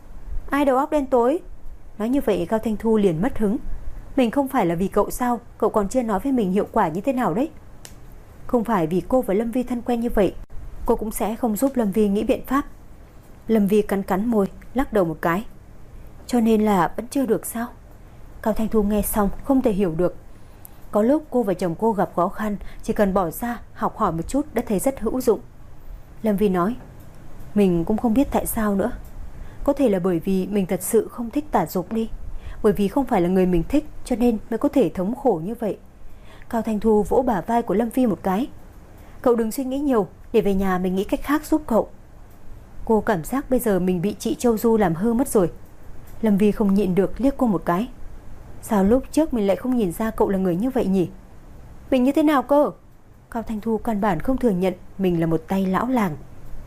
S2: Ai đầu óc đen tối? Nói như vậy Cao Thanh Thu liền mất hứng. Mình không phải là vì cậu sao? Cậu còn chưa nói với mình hiệu quả như thế nào đấy. Không phải vì cô và Lâm Vi thân quen như vậy, cô cũng sẽ không giúp Lâm Vi nghĩ biện pháp. Lâm Vi cắn cắn môi, lắc đầu một cái. Cho nên là vẫn chưa được sao? Cao Thanh Thu nghe xong không thể hiểu được. Có lúc cô và chồng cô gặp khó khăn, chỉ cần bỏ ra học hỏi một chút đã thấy rất hữu dụng. Lâm Vi nói: Mình cũng không biết tại sao nữa. Có thể là bởi vì mình thật sự không thích Tả Dục đi. Bởi vì không phải là người mình thích cho nên mới có thể thống khổ như vậy. Cao Thanh Thu vỗ bả vai của Lâm Vi một cái. Cậu đừng suy nghĩ nhiều, để về nhà mình nghĩ cách khác giúp cậu. Cô cảm giác bây giờ mình bị chị Châu Du làm hư mất rồi. Lâm Vi không nhịn được liếc cô một cái. Sao lúc trước mình lại không nhìn ra cậu là người như vậy nhỉ? Mình như thế nào cơ? Cao Thanh Thu căn bản không thừa nhận mình là một tay lão làng.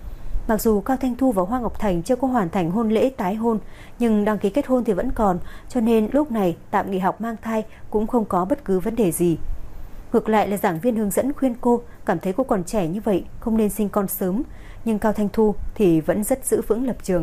S2: Mặc dù Cao Thanh Thu và Hoa Ngọc Thành chưa có hoàn thành hôn lễ tái hôn, nhưng đăng ký kết hôn thì vẫn còn, cho nên lúc này tạm nghỉ học mang thai cũng không có bất cứ vấn đề gì. Ngược lại là giảng viên hướng dẫn khuyên cô, cảm thấy cô còn trẻ như vậy, không nên sinh con sớm, nhưng Cao Thanh Thu thì vẫn rất giữ vững lập trường.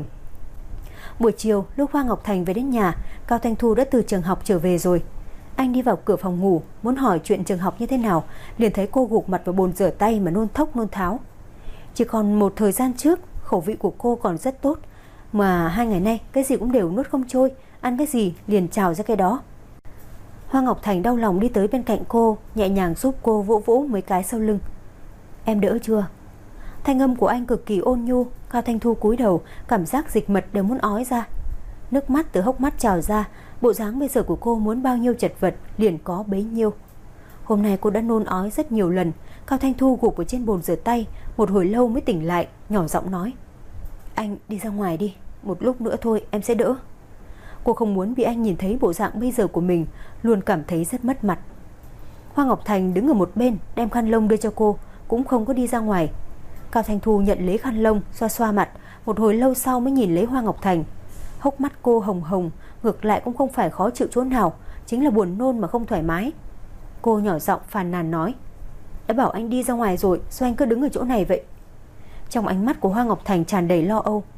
S2: Buổi chiều lúc Hoa Ngọc Thành về đến nhà, Cao Thanh Thu đã từ trường học trở về rồi. Anh đi vào cửa phòng ngủ, muốn hỏi chuyện trường học như thế nào, liền thấy cô gục mặt vào bồn rửa tay mà nôn thốc nôn tháo. Chỉ còn một thời gian trước, khẩu vị của cô còn rất tốt, mà hai ngày nay cái gì cũng đều nuốt không trôi, ăn cái gì liền trào ra cái đó. Hoa Ngọc Thành đau lòng đi tới bên cạnh cô, nhẹ nhàng giúp cô vỗ vỗ mấy cái sau lưng. Em đỡ chưa? Thanh âm của anh cực kỳ ôn nhu. Cao Thanh Thu cúi đầu, cảm giác dịch mật đều muốn ói ra. Nước mắt từ hốc mắt trào ra. Bộ dáng bây giờ của cô muốn bao nhiêu chật vật liền có bấy nhiêu. Hôm nay cô đã nôn ói rất nhiều lần. Cao Thanh Thu gục ở trên bồn rửa tay, một hồi lâu mới tỉnh lại, nhỏ giọng nói: Anh đi ra ngoài đi, một lúc nữa thôi em sẽ đỡ. Cô không muốn bị anh nhìn thấy bộ dạng bây giờ của mình, luôn cảm thấy rất mất mặt. Hoa Ngọc Thành đứng ở một bên, đem khăn lông đưa cho cô, cũng không có đi ra ngoài. Cao Thanh Thu nhận lấy khăn lông, xoa xoa mặt, một hồi lâu sau mới nhìn lấy Hoa Ngọc Thành. Hốc mắt cô hồng hồng, ngược lại cũng không phải khó chịu chỗ nào, chính là buồn nôn mà không thoải mái. Cô nhỏ giọng phàn nàn nói: Đã bảo anh đi ra ngoài rồi, sao anh cứ đứng ở chỗ này vậy? Trong ánh mắt của Hoa Ngọc Thành tràn đầy lo âu.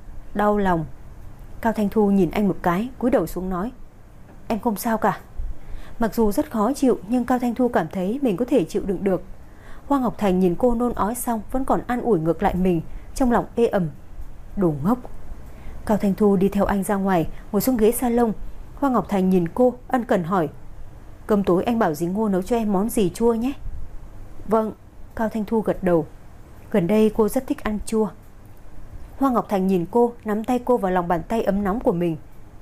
S2: Đau lòng. Cao Thanh Thu nhìn anh một cái, cúi đầu xuống nói: Em không sao cả. Mặc dù rất khó chịu, nhưng Cao Thanh Thu cảm thấy mình có thể chịu đựng được. Hoa Ngọc Thành nhìn cô nôn ói xong vẫn còn an ủi ngược lại mình, trong lòng ê ẩm. Đồ ngốc. Cao Thanh Thu đi theo anh ra ngoài, ngồi xuống ghế salon. Hoa Ngọc Thành nhìn cô, ân cần hỏi: Cơm tối anh bảo dì Ngô nấu cho em món gì chua nhé? Vâng. Cao Thanh Thu gật đầu. Gần đây cô rất thích ăn chua. Hoa Ngọc Thành nhìn cô, nắm tay cô vào lòng bàn tay ấm nóng của mình.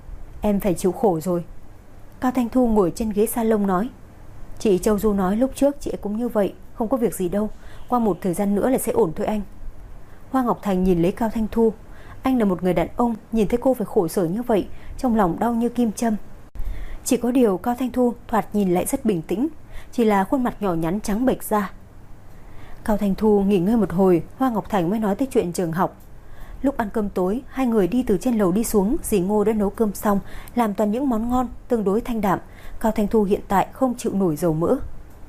S2: Em phải chịu khổ rồi. Cao Thanh Thu ngồi trên ghế salon nói: Chị Châu Du nói lúc trước chị cũng như vậy, không có việc gì đâu, qua một thời gian nữa là sẽ ổn thôi anh. Hoa Ngọc Thành nhìn lấy Cao Thanh Thu. Anh là một người đàn ông, nhìn thấy cô phải khổ sở như vậy, trong lòng đau như kim châm. Chỉ có điều Cao Thanh Thu thoạt nhìn lại rất bình tĩnh, chỉ là khuôn mặt nhỏ nhắn trắng bệch ra. Cao Thanh Thu nghỉ ngơi một hồi, Hoa Ngọc Thành mới nói tới chuyện trường học. Lúc ăn cơm tối, hai người đi từ trên lầu đi xuống, dì Ngô đã nấu cơm xong, làm toàn những món ngon, tương đối thanh đạm. Cao Thanh Thu hiện tại không chịu nổi dầu mỡ.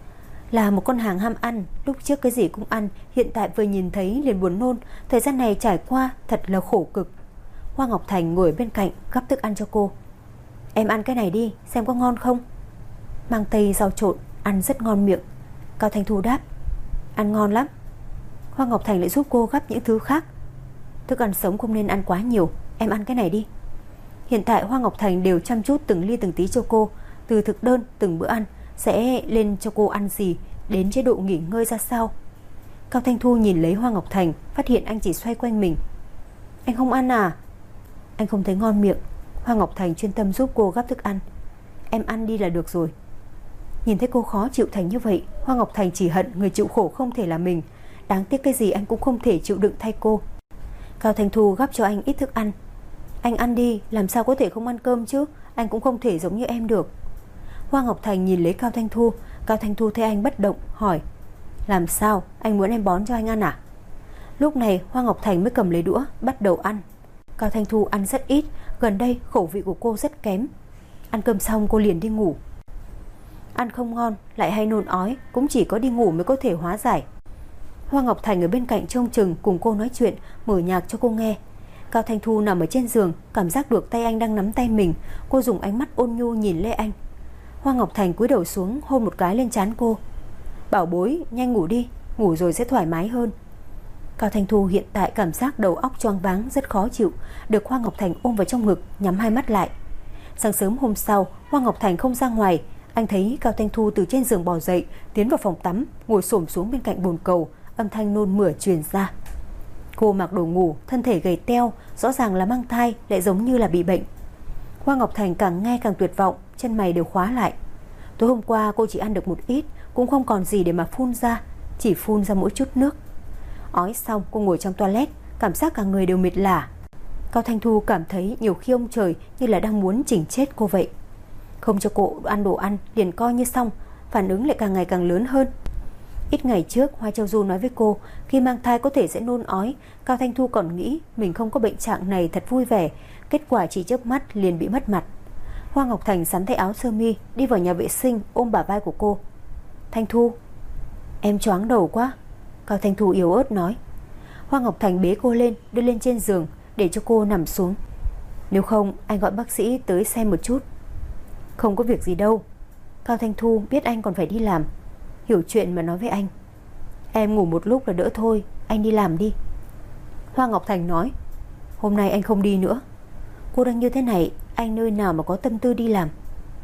S2: Là một con hàng ham ăn, lúc trước cái gì cũng ăn, hiện tại vừa nhìn thấy liền buồn nôn. Thời gian này trải qua thật là khổ cực. Hoa Ngọc Thành ngồi bên cạnh gắp thức ăn cho cô. Em ăn cái này đi, xem có ngon không. Mang tây rau trộn, ăn rất ngon miệng. Cao Thanh Thu đáp, ăn ngon lắm. Hoa Ngọc Thành lại giúp cô gắp những thứ khác. Thức ăn sống không nên ăn quá nhiều, em ăn cái này đi. Hiện tại Hoa Ngọc Thành đều chăm chút từng ly từng tí cho cô, từ thực đơn từng bữa ăn sẽ lên cho cô ăn gì, đến chế độ nghỉ ngơi ra sao. Cao Thanh Thu nhìn lấy Hoa Ngọc Thành, phát hiện anh chỉ xoay quanh mình. Anh không ăn à? Anh không thấy ngon miệng. Hoa Ngọc Thành chuyên tâm giúp cô gắp thức ăn. Em ăn đi là được rồi. Nhìn thấy cô khó chịu thành như vậy, Hoa Ngọc Thành chỉ hận người chịu khổ không thể là mình. Đáng tiếc cái gì anh cũng không thể chịu đựng thay cô. Cao Thanh Thu gắp cho anh ít thức ăn. Anh ăn đi, làm sao có thể không ăn cơm chứ. Anh cũng không thể giống như em được. Hoa Ngọc Thành nhìn lấy Cao Thanh Thu. Cao Thanh Thu thấy anh bất động, hỏi, làm sao, anh muốn em bón cho anh ăn à? Lúc này Hoa Ngọc Thành mới cầm lấy đũa, bắt đầu ăn. Cao Thanh Thu ăn rất ít, gần đây khẩu vị của cô rất kém. Ăn cơm xong cô liền đi ngủ. Ăn không ngon, lại hay nôn ói, cũng chỉ có đi ngủ mới có thể hóa giải. Hoa Ngọc Thành ở bên cạnh trông chừng, cùng cô nói chuyện, mở nhạc cho cô nghe. Cao Thanh Thu nằm ở trên giường, cảm giác được tay anh đang nắm tay mình. Cô dùng ánh mắt ôn nhu nhìn lên anh. Hoa Ngọc Thành cúi đầu xuống hôn một cái lên trán cô. Bảo bối, nhanh ngủ đi, ngủ rồi sẽ thoải mái hơn. Cao Thanh Thu hiện tại cảm giác đầu óc choáng váng, rất khó chịu, được Hoa Ngọc Thành ôm vào trong ngực, nhắm hai mắt lại. Sáng sớm hôm sau, Hoa Ngọc Thành không ra ngoài. Anh thấy Cao Thanh Thu từ trên giường bò dậy, tiến vào phòng tắm, ngồi xổm xuống bên cạnh bồn cầu, âm thanh nôn mửa truyền ra. Cô mặc đồ ngủ, thân thể gầy teo, rõ ràng là mang thai, lại giống như là bị bệnh. Hoa Ngọc Thành càng nghe càng tuyệt vọng, chân mày đều khóa lại. Tối hôm qua cô chỉ ăn được một ít, cũng không còn gì để mà phun ra, chỉ phun ra mỗi chút nước. Ói xong cô ngồi trong toilet, cảm giác cả người đều mệt lả. Cao Thanh Thu cảm thấy nhiều khi ông trời như là đang muốn chỉnh chết cô vậy. Không cho cô ăn đồ ăn liền coi như xong, phản ứng lại càng ngày càng lớn hơn. Ít ngày trước Hoa Châu Du nói với cô, khi mang thai có thể sẽ nôn ói. Cao Thanh Thu còn nghĩ mình không có bệnh trạng này thật vui vẻ, kết quả chỉ chớp mắt liền bị mất mặt. Hoa Ngọc Thành sắn tay áo sơ mi, đi vào nhà vệ sinh, ôm bả vai của cô. Thanh Thu, em choáng đầu quá. Cao Thanh Thu yếu ớt nói. Hoa Ngọc Thành bế cô lên, đưa lên trên giường, để cho cô nằm xuống. Nếu không anh gọi bác sĩ tới xem một chút. Không có việc gì đâu. Cao Thanh Thu biết anh còn phải đi làm, hiểu chuyện mà nói với anh. Em ngủ một lúc là đỡ thôi, anh đi làm đi. Hoa Ngọc Thành nói, hôm nay anh không đi nữa. Cô đang như thế này, anh nơi nào mà có tâm tư đi làm.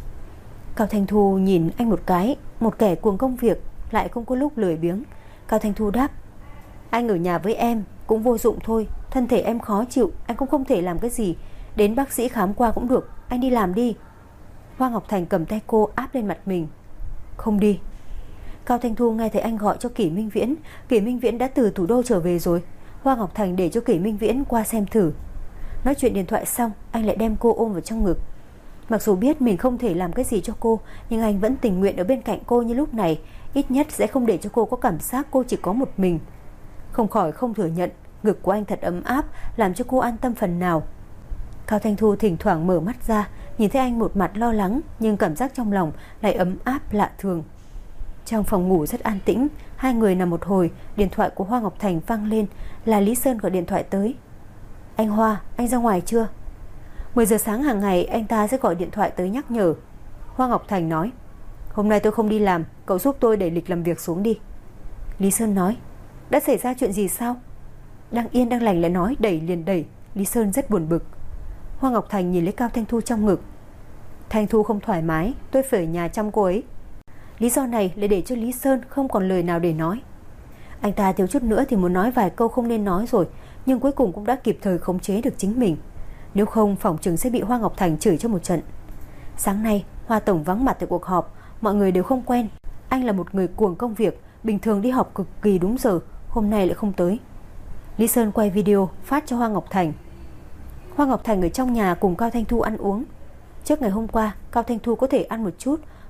S2: Cao Thanh Thu nhìn anh một cái, một kẻ cuồng công việc, lại không có lúc lười biếng. Cao Thanh Thu đáp, anh ở nhà với em cũng vô dụng thôi, thân thể em khó chịu, anh cũng không thể làm cái gì. Đến bác sĩ khám qua cũng được, anh đi làm đi. Hoa Ngọc Thành cầm tay cô áp lên mặt mình. Không đi. Cao Thanh Thu nghe thấy anh gọi cho Kỷ Minh Viễn. Kỷ Minh Viễn đã từ thủ đô trở về rồi. Hoa Ngọc Thành để cho Kỷ Minh Viễn qua xem thử. Nói chuyện điện thoại xong, anh lại đem cô ôm vào trong ngực. Mặc dù biết mình không thể làm cái gì cho cô, nhưng anh vẫn tình nguyện ở bên cạnh cô như lúc này. Ít nhất sẽ không để cho cô có cảm giác cô chỉ có một mình. Không khỏi không thừa nhận, ngực của anh thật ấm áp, làm cho cô an tâm phần nào. Cao Thanh Thu thỉnh thoảng mở mắt ra, nhìn thấy anh một mặt lo lắng, nhưng cảm giác trong lòng lại ấm áp lạ thường. Trong phòng ngủ rất an tĩnh, hai người nằm một hồi, điện thoại của Hoa Ngọc Thành vang lên, là Lý Sơn gọi điện thoại tới. Anh Hoa, anh ra ngoài chưa? mười giờ sáng hàng ngày anh ta sẽ gọi điện thoại tới nhắc nhở. Hoa Ngọc Thành nói, hôm nay tôi không đi làm, cậu giúp tôi đẩy lịch làm việc xuống đi. Lý Sơn nói, đã xảy ra chuyện gì sao? Đang yên đang lành lại nói đẩy liền đẩy. Lý Sơn rất buồn bực. Hoa Ngọc Thành nhìn lấy Cao Thanh Thu trong ngực. Thanh Thu không thoải mái, tôi phải ở nhà chăm cô ấy. Lý do này lại để cho Lý Sơn không còn lời nào để nói. Anh ta thiếu chút nữa thì muốn nói vài câu không nên nói rồi, nhưng cuối cùng cũng đã kịp thời khống chế được chính mình. Nếu không phòng chừng sẽ bị Hoa Ngọc Thành chửi cho một trận. Sáng nay Hoa Tổng vắng mặt tại cuộc họp, mọi người đều không quen. Anh là một người cuồng công việc, bình thường đi họp cực kỳ đúng giờ, hôm nay lại không tới. Lý Sơn quay video phát cho Hoa Ngọc Thành. Hoa Ngọc Thành ở trong nhà cùng Cao Thanh Thu ăn uống. Trước ngày hôm qua Cao Thanh Thu có thể ăn một chút,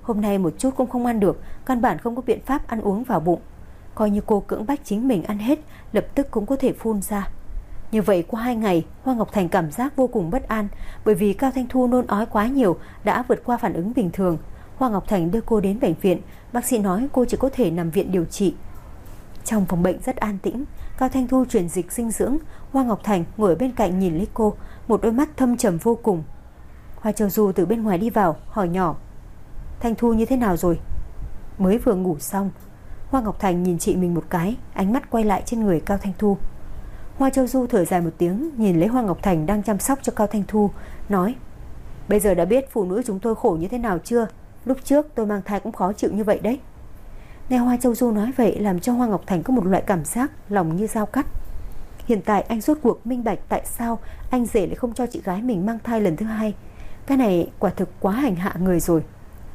S2: Hôm nay một chút cũng không ăn được, căn bản không có biện pháp ăn uống vào bụng. Coi như cô cưỡng bách chính mình ăn hết, lập tức cũng có thể phun ra. Như vậy qua hai ngày, Hoa Ngọc Thành cảm giác vô cùng bất an, bởi vì Cao Thanh Thu nôn ói quá nhiều đã vượt qua phản ứng bình thường. Hoa Ngọc Thành đưa cô đến bệnh viện, bác sĩ nói cô chỉ có thể nằm viện điều trị. Trong phòng bệnh rất an tĩnh, Cao Thanh Thu truyền dịch dinh dưỡng, Hoa Ngọc Thành ngồi ở bên cạnh nhìn lấy cô, một đôi mắt thâm trầm vô cùng. Hoa Châu Du từ bên ngoài đi vào, hỏi nhỏ: Thanh Thu như thế nào rồi? Mới vừa ngủ xong. Hoa Ngọc Thành nhìn chị mình một cái, ánh mắt quay lại trên người Cao Thanh Thu. Hoa Châu Du thở dài một tiếng, nhìn lấy Hoa Ngọc Thành đang chăm sóc cho Cao Thanh Thu, nói: Bây giờ đã biết phụ nữ chúng tôi khổ như thế nào chưa? Lúc trước tôi mang thai cũng khó chịu như vậy đấy. Nghe Hoa Châu Du nói vậy làm cho Hoa Ngọc Thành có một loại cảm giác lòng như dao cắt. Hiện tại anh rốt cuộc minh bạch tại sao anh rể lại không cho chị gái mình mang thai lần thứ hai. Cái này quả thực quá hành hạ người rồi.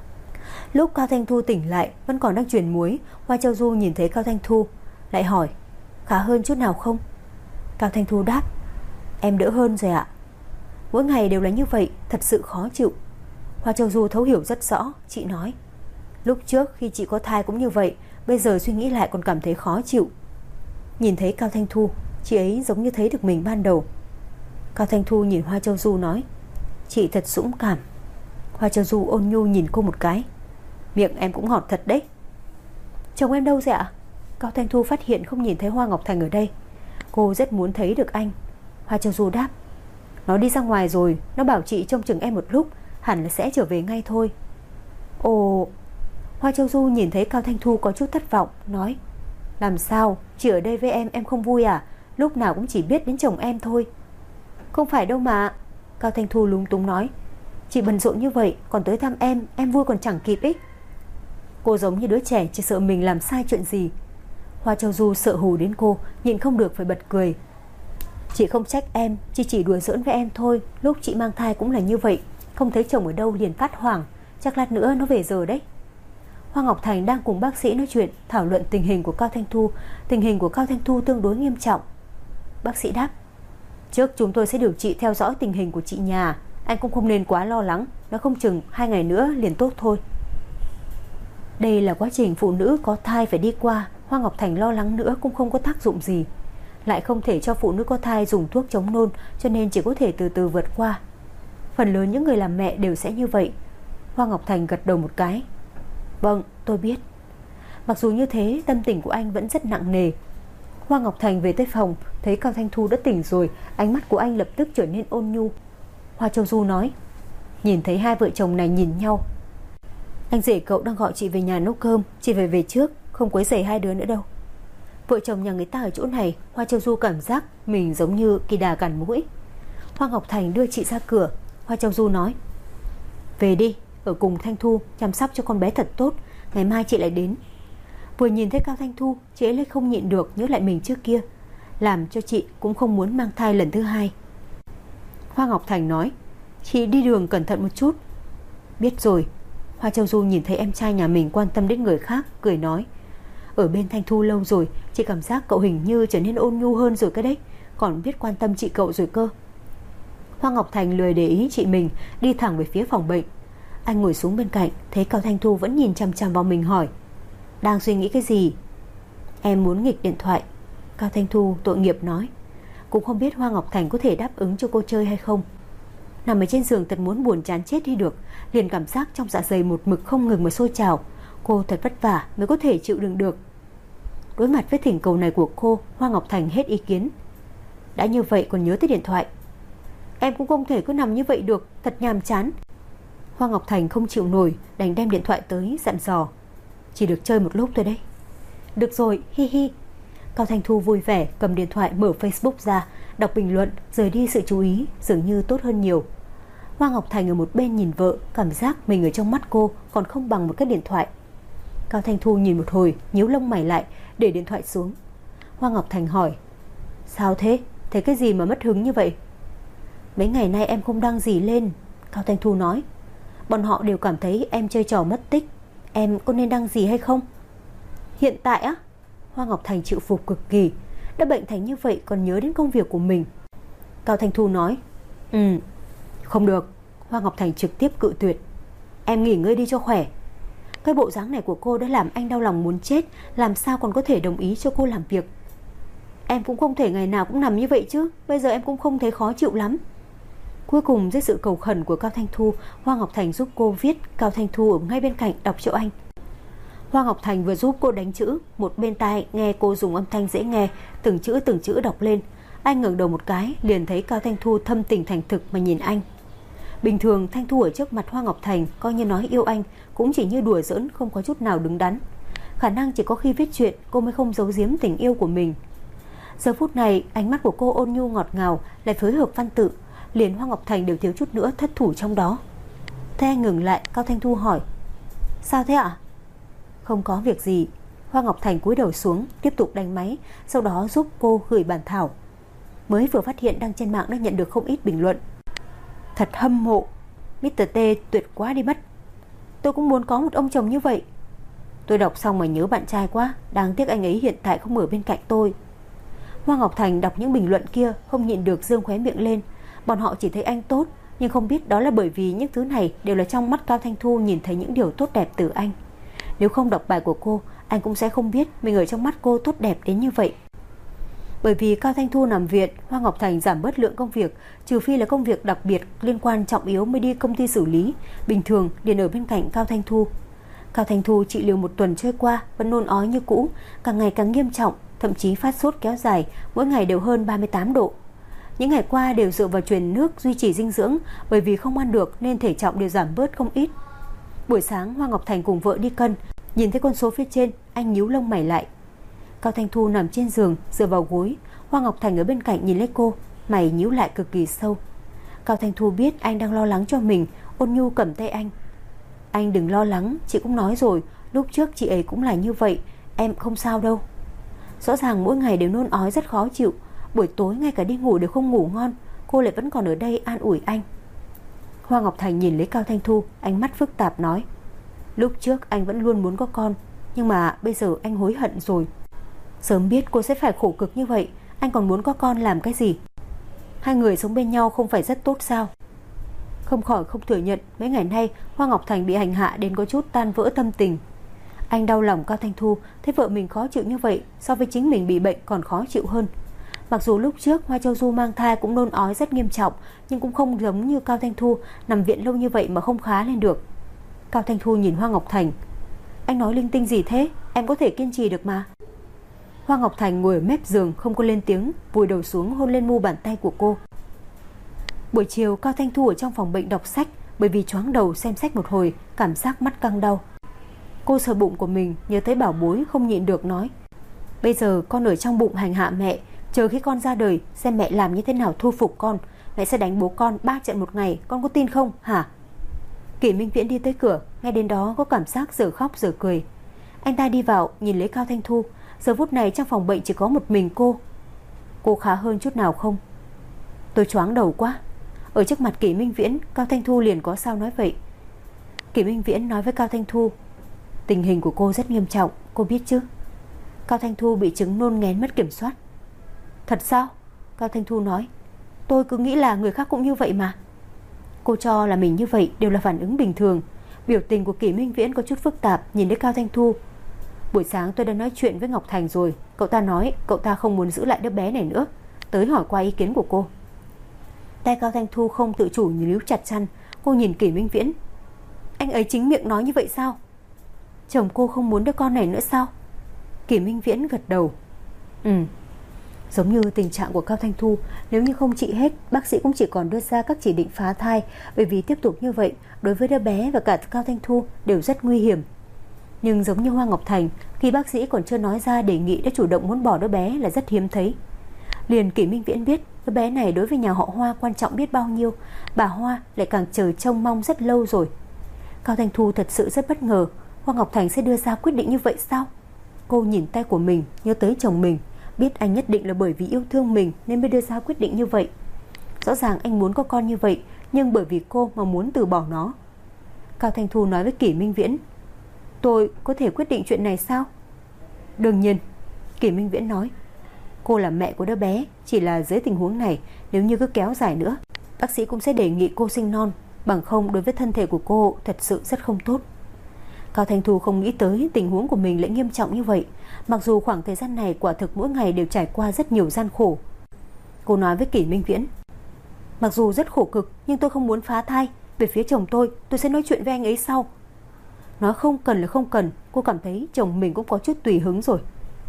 S2: Lúc Cao Thanh Thu tỉnh lại vẫn còn đang truyền muối, Hoa Châu Du nhìn thấy Cao Thanh Thu lại hỏi: Khá hơn chút nào không? Cao Thanh Thu đáp: Em đỡ hơn rồi ạ. Mỗi ngày đều là như vậy, thật sự khó chịu. Hoa Châu Du thấu hiểu rất rõ. Chị nói: Lúc trước khi chị có thai cũng như vậy, bây giờ suy nghĩ lại còn cảm thấy khó chịu. Nhìn thấy Cao Thanh Thu, chị ấy giống như thấy được mình ban đầu. Cao Thanh Thu nhìn Hoa Châu Du nói: Chị thật dũng cảm. Hoa Châu Du ôn nhu nhìn cô một cái: Miệng em cũng ngọt thật đấy. Chồng em đâu rồi ạ? Cao Thanh Thu phát hiện không nhìn thấy Hoa Ngọc Thành ở đây. Cô rất muốn thấy được anh. Hoa Châu Du đáp: Nó đi ra ngoài rồi, nó bảo chị trông chừng em một lúc, hẳn là sẽ trở về ngay thôi. Ồ. Hoa Châu Du nhìn thấy Cao Thanh Thu có chút thất vọng, nói: Làm sao, chị ở đây với em em không vui à? Lúc nào cũng chỉ biết đến chồng em thôi. Không phải đâu mà. Cao Thanh Thu lúng túng nói: Chị bận rộn như vậy còn tới thăm em, em vui còn chẳng kịp ý. Cô giống như đứa trẻ chỉ sợ mình làm sai chuyện gì. Hoa Châu Du sợ hù đến cô, nhịn không được phải bật cười. Chị không trách em, chị chỉ đùa giỡn với em thôi. Lúc chị mang thai cũng là như vậy, không thấy chồng ở đâu liền phát hoảng. Chắc lát nữa nó về giờ đấy. Hoa Ngọc Thành đang cùng bác sĩ nói chuyện, thảo luận tình hình của Cao Thanh Thu. Tình hình của Cao Thanh Thu tương đối nghiêm trọng. Bác sĩ đáp: Trước chúng tôi sẽ điều trị theo dõi tình hình của chị nhà. Anh cũng không nên quá lo lắng, nó không chừng hai ngày nữa liền tốt thôi. Đây là quá trình phụ nữ có thai phải đi qua. Hoa Ngọc Thành lo lắng nữa cũng không có tác dụng gì. Lại không thể cho phụ nữ có thai dùng thuốc chống nôn, cho nên chỉ có thể từ từ vượt qua. Phần lớn những người làm mẹ đều sẽ như vậy. Hoa Ngọc Thành gật đầu một cái: Vâng, tôi biết. Mặc dù như thế, tâm tình của anh vẫn rất nặng nề. Hoa Ngọc Thành về tới phòng, thấy Cao Thanh Thu đã tỉnh rồi, ánh mắt của anh lập tức trở nên ôn nhu. Hoa Châu Du nói: Nhìn thấy hai vợ chồng này nhìn nhau, anh rể cậu đang gọi chị về nhà nấu cơm, chị phải về trước, không quấy rầy hai đứa nữa đâu. Vợ chồng nhà người ta ở chỗ này, Hoa Châu Du cảm giác mình giống như kỳ đà cản mũi. Hoa Ngọc Thành đưa chị ra cửa. Hoa Châu Du nói: Về đi, ở cùng Thanh Thu, chăm sóc cho con bé thật tốt, ngày mai chị lại đến. Vừa nhìn thấy Cao Thanh Thu, chị ấy lại không nhịn được nhớ lại mình trước kia, làm cho chị cũng không muốn mang thai lần thứ hai. Hoa Ngọc Thành nói: Chị đi đường cẩn thận một chút. Biết rồi. Hoa Châu Du nhìn thấy em trai nhà mình quan tâm đến người khác, cười nói: Ở bên Thanh Thu lâu rồi, chị cảm giác cậu hình như trở nên ôn nhu hơn rồi cái đấy, còn biết quan tâm chị cậu rồi cơ. Hoa Ngọc Thành lười để ý chị mình, đi thẳng về phía phòng bệnh. Anh ngồi xuống bên cạnh, thấy Cao Thanh Thu vẫn nhìn chằm chằm vào mình, hỏi: Đang suy nghĩ cái gì? Em muốn nghịch điện thoại. Cao Thanh Thu tội nghiệp nói. Cũng không biết Hoa Ngọc Thành có thể đáp ứng cho cô chơi hay không. Nằm ở trên giường thật muốn buồn chán chết đi được, liền cảm giác trong dạ dày một mực không ngừng mà sôi trào. Cô thật vất vả mới có thể chịu đựng được. Đối mặt với thỉnh cầu này của cô, Hoa Ngọc Thành hết ý kiến. Đã như vậy còn nhớ tới điện thoại. Em cũng không thể cứ nằm như vậy được, thật nhàm chán. Hoa Ngọc Thành không chịu nổi, đành đem điện thoại tới dặn dò: Chỉ được chơi một lúc thôi đấy. Được rồi, hi hi. Cao Thanh Thu vui vẻ cầm điện thoại mở Facebook ra, đọc bình luận, rời đi sự chú ý, dường như tốt hơn nhiều. Hoa Ngọc Thành ở một bên nhìn vợ, cảm giác mình ở trong mắt cô còn không bằng một cái điện thoại. Cao Thanh Thu nhìn một hồi, nhíu lông mày lại, để điện thoại xuống. Hoa Ngọc Thành hỏi: Sao thế? Thấy cái gì mà mất hứng như vậy? Mấy ngày nay em không đăng gì lên. Cao Thanh Thu nói: Bọn họ đều cảm thấy em chơi trò mất tích. Em có nên đăng gì hay không? Hiện tại á? Hoa Ngọc Thành chịu phục cực kỳ. Đã bệnh thành như vậy còn nhớ đến công việc của mình. Cao Thanh Thu nói: Ừ. Không được. Hoa Ngọc Thành trực tiếp cự tuyệt: Em nghỉ ngơi đi cho khỏe. Cái bộ dáng này của cô đã làm anh đau lòng muốn chết, làm sao còn có thể đồng ý cho cô làm việc. Em cũng không thể ngày nào cũng nằm như vậy chứ, bây giờ em cũng không thấy khó chịu lắm. Cuối cùng dưới sự cầu khẩn của Cao Thanh Thu, Hoa Ngọc Thành giúp cô viết, Cao Thanh Thu ở ngay bên cạnh đọc cho anh. Hoa Ngọc Thành vừa giúp cô đánh chữ, một bên tai nghe cô dùng âm thanh dễ nghe, từng chữ từng chữ đọc lên. Anh ngẩng đầu một cái, liền thấy Cao Thanh Thu thâm tình thành thực mà nhìn anh. Bình thường Thanh Thu ở trước mặt Hoa Ngọc Thành coi như nói yêu anh, cũng chỉ như đùa giỡn, không có chút nào đứng đắn. Khả năng chỉ có khi viết chuyện cô mới không giấu giếm tình yêu của mình. Giờ phút này ánh mắt của cô ôn nhu ngọt ngào, lại phối hợp văn tự, liền Hoa Ngọc Thành đều thiếu chút nữa thất thủ trong đó. Thế anh ngừng lại, Cao Thanh Thu hỏi: Sao thế ạ? Không có việc gì. Hoa Ngọc Thành cúi đầu xuống, tiếp tục đánh máy, sau đó giúp cô gửi bản thảo. Mới vừa phát hiện đăng trên mạng đã nhận được không ít bình luận. Thật hâm mộ, mít tơ T tuyệt quá đi mất. Tôi cũng muốn có một ông chồng như vậy. Tôi đọc xong mà nhớ bạn trai quá, đáng tiếc anh ấy hiện tại không ở bên cạnh tôi. Hoa Ngọc Thành đọc những bình luận kia, không nhịn được dương khóe miệng lên. Bọn họ chỉ thấy anh tốt, nhưng không biết đó là bởi vì những thứ này đều là trong mắt Cao Thanh Thu nhìn thấy những điều tốt đẹp từ anh. Nếu không đọc bài của cô, anh cũng sẽ không biết mình ở trong mắt cô tốt đẹp đến như vậy. Bởi vì Cao Thanh Thu nằm viện, Hoa Ngọc Thành giảm bớt lượng công việc, trừ phi là công việc đặc biệt liên quan trọng yếu mới đi công ty xử lý, bình thường liền ở bên cạnh Cao Thanh Thu. Cao Thanh Thu trị liệu một tuần trôi qua vẫn nôn ói như cũ, càng ngày càng nghiêm trọng, thậm chí phát sốt kéo dài, mỗi ngày đều hơn ba mươi tám độ. Những ngày qua đều dựa vào truyền nước duy trì dinh dưỡng, bởi vì không ăn được nên thể trọng đều giảm bớt không ít. Buổi sáng Hoa Ngọc Thành cùng vợ đi cân, nhìn thấy con số phía trên, anh nhíu lông mày lại. Cao Thanh Thu nằm trên giường, dựa vào gối, Hoa Ngọc Thành ở bên cạnh nhìn lấy cô, mày nhíu lại cực kỳ sâu. Cao Thanh Thu biết anh đang lo lắng cho mình, ôn nhu cầm tay anh. Anh đừng lo lắng, chị cũng nói rồi, lúc trước chị ấy cũng là như vậy, em không sao đâu. Rõ ràng mỗi ngày đều nôn ói rất khó chịu, buổi tối ngay cả đi ngủ đều không ngủ ngon, cô lại vẫn còn ở đây an ủi anh. Hoa Ngọc Thành nhìn lấy Cao Thanh Thu, ánh mắt phức tạp nói: Lúc trước anh vẫn luôn muốn có con, nhưng mà bây giờ anh hối hận rồi. Sớm biết cô sẽ phải khổ cực như vậy, anh còn muốn có con làm cái gì? Hai người sống bên nhau không phải rất tốt sao? Không khỏi không thừa nhận, mấy ngày nay Hoa Ngọc Thành bị hành hạ đến có chút tan vỡ tâm tình. Anh đau lòng Cao Thanh Thu, thấy vợ mình khó chịu như vậy, so với chính mình bị bệnh còn khó chịu hơn. Mặc dù lúc trước Hoa Châu Du mang thai cũng nôn ói rất nghiêm trọng, nhưng cũng không giống như Cao Thanh Thu nằm viện lâu như vậy mà không khá lên được. Cao Thanh Thu nhìn Hoa Ngọc Thành: Anh nói linh tinh gì thế, em có thể kiên trì được mà. Hoa Ngọc Thành ngồi ở mép giường không có lên tiếng, vùi đầu xuống hôn lên mu bàn tay của cô. Buổi chiều Cao Thanh Thu ở trong phòng bệnh đọc sách, bởi vì choáng đầu xem sách một hồi, cảm giác mắt căng đau. Cô sờ bụng của mình, nhớ tới bảo bối, không nhịn được nói: Bây giờ con ở trong bụng hành hạ mẹ, chờ khi con ra đời xem mẹ làm như thế nào thu phục con, mẹ sẽ đánh bố con ba trận một ngày, con có tin không hả? Kỷ Minh Viễn đi tới cửa, ngay đến đó có cảm giác giờ khóc giờ cười. Anh ta đi vào nhìn lấy Cao Thanh Thu. Giờ phút này trong phòng bệnh chỉ có một mình cô. Cô khá hơn chút nào không? Tôi choáng đầu quá. Ở trước mặt Kỷ Minh Viễn, Cao Thanh Thu liền có sao nói vậy. Kỷ Minh Viễn nói với Cao Thanh Thu: Tình hình của cô rất nghiêm trọng, cô biết chứ? Cao Thanh Thu bị chứng nôn nghén mất kiểm soát. Thật sao? Cao Thanh Thu nói: Tôi cứ nghĩ là người khác cũng như vậy mà. Cô cho là mình như vậy đều là phản ứng bình thường. Biểu tình của Kỷ Minh Viễn có chút phức tạp nhìn đến Cao Thanh Thu. Buổi sáng tôi đã nói chuyện với Ngọc Thành rồi, cậu ta nói cậu ta không muốn giữ lại đứa bé này nữa, tới hỏi qua ý kiến của cô. Tay Cao Thanh Thu không tự chủ níu chặt chăn. Cô nhìn Kỷ Minh Viễn: Anh ấy chính miệng nói như vậy sao? Chồng cô không muốn đứa con này nữa sao? Kỷ Minh Viễn gật đầu: Ừ. Giống như tình trạng của Cao Thanh Thu, nếu như không trị hết, bác sĩ cũng chỉ còn đưa ra các chỉ định phá thai, bởi vì tiếp tục như vậy đối với đứa bé và cả Cao Thanh Thu đều rất nguy hiểm. Nhưng giống như Hoa Ngọc Thành, khi bác sĩ còn chưa nói ra đề nghị đã chủ động muốn bỏ đứa bé là rất hiếm thấy. Liền Kỷ Minh Viễn biết đứa bé này đối với nhà họ Hoa quan trọng biết bao nhiêu, bà Hoa lại càng chờ trông mong rất lâu rồi. Cao Thanh Thu thật sự rất bất ngờ, Hoa Ngọc Thành sẽ đưa ra quyết định như vậy sao? Cô nhìn tay của mình, nhớ tới chồng mình, biết anh nhất định là bởi vì yêu thương mình nên mới đưa ra quyết định như vậy. Rõ ràng anh muốn có con như vậy, nhưng bởi vì cô mà muốn từ bỏ nó. Cao Thanh Thu nói với Kỷ Minh Viễn: Tôi có thể quyết định chuyện này sao? Đương nhiên. Kỷ Minh Viễn nói: Cô là mẹ của đứa bé, chỉ là dưới tình huống này, nếu như cứ kéo dài nữa, bác sĩ cũng sẽ đề nghị cô sinh non, bằng không đối với thân thể của cô thật sự rất không tốt. Cao Thanh Thu không nghĩ tới tình huống của mình lại nghiêm trọng như vậy. Mặc dù khoảng thời gian này quả thực mỗi ngày đều trải qua rất nhiều gian khổ. Cô nói với Kỷ Minh Viễn: mặc dù rất khổ cực nhưng tôi không muốn phá thai. Về phía chồng tôi, tôi sẽ nói chuyện với anh ấy sau. Nói không cần là không cần. Cô cảm thấy chồng mình cũng có chút tùy hứng rồi.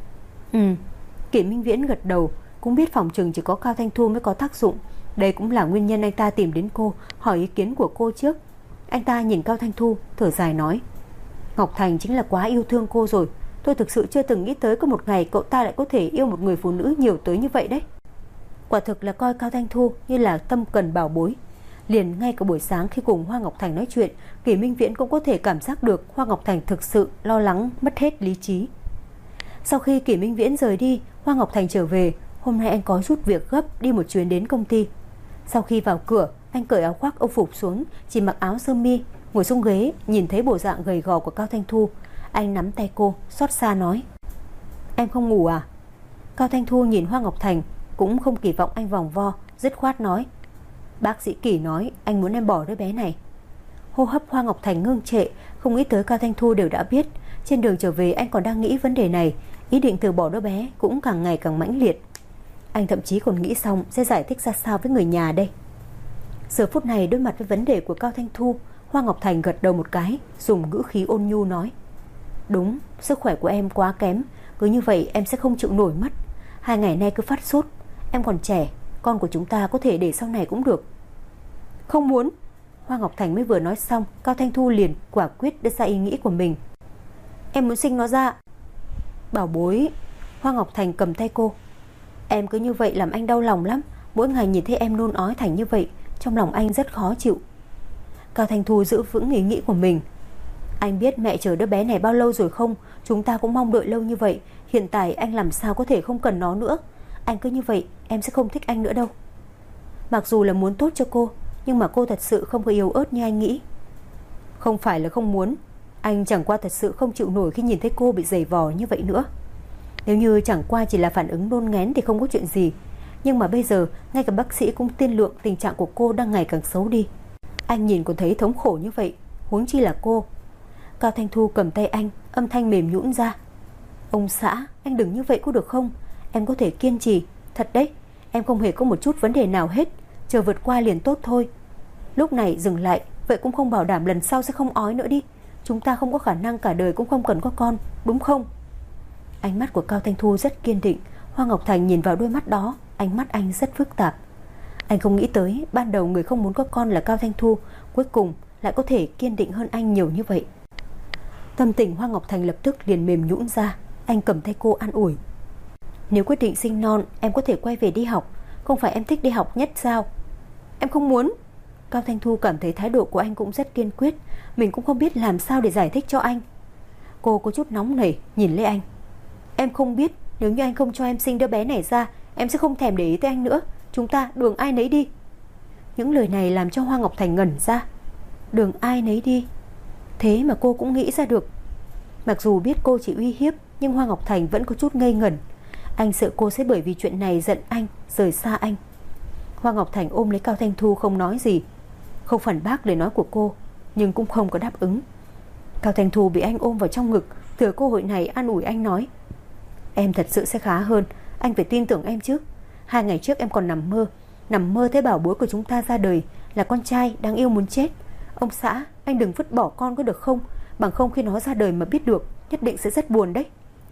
S2: Ừ. Kỷ Minh Viễn gật đầu. Cũng biết phòng trừng chỉ có Cao Thanh Thu mới có tác dụng. Đây cũng là nguyên nhân anh ta tìm đến cô, hỏi ý kiến của cô trước. Anh ta nhìn Cao Thanh Thu, thở dài nói: Ngọc Thành chính là quá yêu thương cô rồi. Tôi thực sự chưa từng nghĩ tới có một ngày cậu ta lại có thể yêu một người phụ nữ nhiều tới như vậy đấy. Quả thực là coi Cao Thanh Thu như là tâm cần bảo bối. Liền ngay cả buổi sáng khi cùng Hoa Ngọc Thành nói chuyện, Kỷ Minh Viễn cũng có thể cảm giác được Hoa Ngọc Thành thực sự lo lắng mất hết lý trí. Sau khi Kỷ Minh Viễn rời đi, Hoa Ngọc Thành trở về. Hôm nay anh có chút việc gấp, đi một chuyến đến công ty. Sau khi vào cửa, anh cởi áo khoác âu phục xuống, chỉ mặc áo sơ mi, ngồi xuống ghế. Nhìn thấy bộ dạng gầy gò của Cao Thanh Thu, anh nắm tay cô, xót xa nói: Em không ngủ à? Cao Thanh Thu nhìn Hoa Ngọc Thành, cũng không kỳ vọng anh vòng vo, dứt khoát nói: Bác sĩ Kỷ nói anh muốn em bỏ đứa bé này. Hô hấp Hoa Ngọc Thành ngưng trệ, không nghĩ tới Cao Thanh Thu đều đã biết. Trên đường trở về anh còn đang nghĩ vấn đề này, ý định từ bỏ đứa bé cũng càng ngày càng mãnh liệt. Anh thậm chí còn nghĩ xong sẽ giải thích ra sao với người nhà đây. Giờ phút này đối mặt với vấn đề của Cao Thanh Thu, Hoa Ngọc Thành gật đầu một cái, dùng ngữ khí ôn nhu nói: Đúng, sức khỏe của em quá kém, cứ như vậy em sẽ không chịu nổi mất. Hai ngày nay cứ phát sốt. Em còn trẻ, con của chúng ta có thể để sau này cũng được. Không muốn. Hoa Ngọc Thành mới vừa nói xong, Cao Thanh Thu liền quả quyết đưa ra ý nghĩ của mình. Em muốn sinh nó ra. Bảo bối. Hoa Ngọc Thành cầm tay cô. Em cứ như vậy làm anh đau lòng lắm. Mỗi ngày nhìn thấy em nôn ói thành như vậy, trong lòng anh rất khó chịu. Cao Thanh Thu giữ vững ý nghĩ của mình. Anh biết mẹ chờ đứa bé này bao lâu rồi không? Chúng ta cũng mong đợi lâu như vậy. Hiện tại anh làm sao có thể không cần nó nữa. Anh cứ như vậy em sẽ không thích anh nữa đâu. Mặc dù là muốn tốt cho cô, nhưng mà cô thật sự không có yếu ớt như anh nghĩ. Không phải là không muốn, anh chẳng qua thật sự không chịu nổi khi nhìn thấy cô bị giày vò như vậy nữa. Nếu như chẳng qua chỉ là phản ứng nôn ngén thì không có chuyện gì. Nhưng mà bây giờ ngay cả bác sĩ cũng tiên lượng tình trạng của cô đang ngày càng xấu đi. Anh nhìn còn thấy thống khổ như vậy, huống chi là cô. Cao Thanh Thu cầm tay anh, âm thanh mềm nhũn ra. Ông xã, anh đừng như vậy có được không? Em có thể kiên trì. Thật đấy, em không hề có một chút vấn đề nào hết. Chờ vượt qua liền tốt thôi. Lúc này dừng lại, vậy cũng không bảo đảm lần sau sẽ không ói nữa đi. Chúng ta không có khả năng cả đời cũng không cần có con, đúng không? Ánh mắt của Cao Thanh Thu rất kiên định. Hoa Ngọc Thành nhìn vào đôi mắt đó, ánh mắt anh rất phức tạp. Anh không nghĩ tới ban đầu người không muốn có con là Cao Thanh Thu, cuối cùng lại có thể kiên định hơn anh nhiều như vậy. Tâm tình Hoa Ngọc Thành lập tức liền mềm nhũn ra. Anh cầm tay cô an ủi. Nếu quyết định sinh non, em có thể quay về đi học. Không phải em thích đi học nhất sao? Em không muốn. Cao Thanh Thu cảm thấy thái độ của anh cũng rất kiên quyết. Mình cũng không biết làm sao để giải thích cho anh. Cô có chút nóng nảy nhìn lấy anh. Em không biết, nếu như anh không cho em sinh đứa bé này ra, em sẽ không thèm để ý tới anh nữa. Chúng ta đường ai nấy đi. Những lời này làm cho Hoa Ngọc Thành ngẩn ra. Đường ai nấy đi. Thế mà cô cũng nghĩ ra được. Mặc dù biết cô chỉ uy hiếp, nhưng Hoa Ngọc Thành vẫn có chút ngây ngẩn. Anh sợ cô sẽ bởi vì chuyện này giận anh, rời xa anh. Hoa Ngọc Thành ôm lấy Cao Thanh Thu không nói gì, không phản bác lời nói của cô, nhưng cũng không có đáp ứng. Cao Thanh Thu bị anh ôm vào trong ngực, thừa cơ hội này an ủi anh nói. Em thật sự sẽ khá hơn, anh phải tin tưởng em chứ. Hai ngày trước em còn nằm mơ Nằm mơ thấy bảo bối của chúng ta ra đời, là con trai đáng yêu muốn chết. Ông xã, anh đừng vứt bỏ con có được không? Bằng không khi nó ra đời mà biết được, nhất định sẽ rất buồn đấy.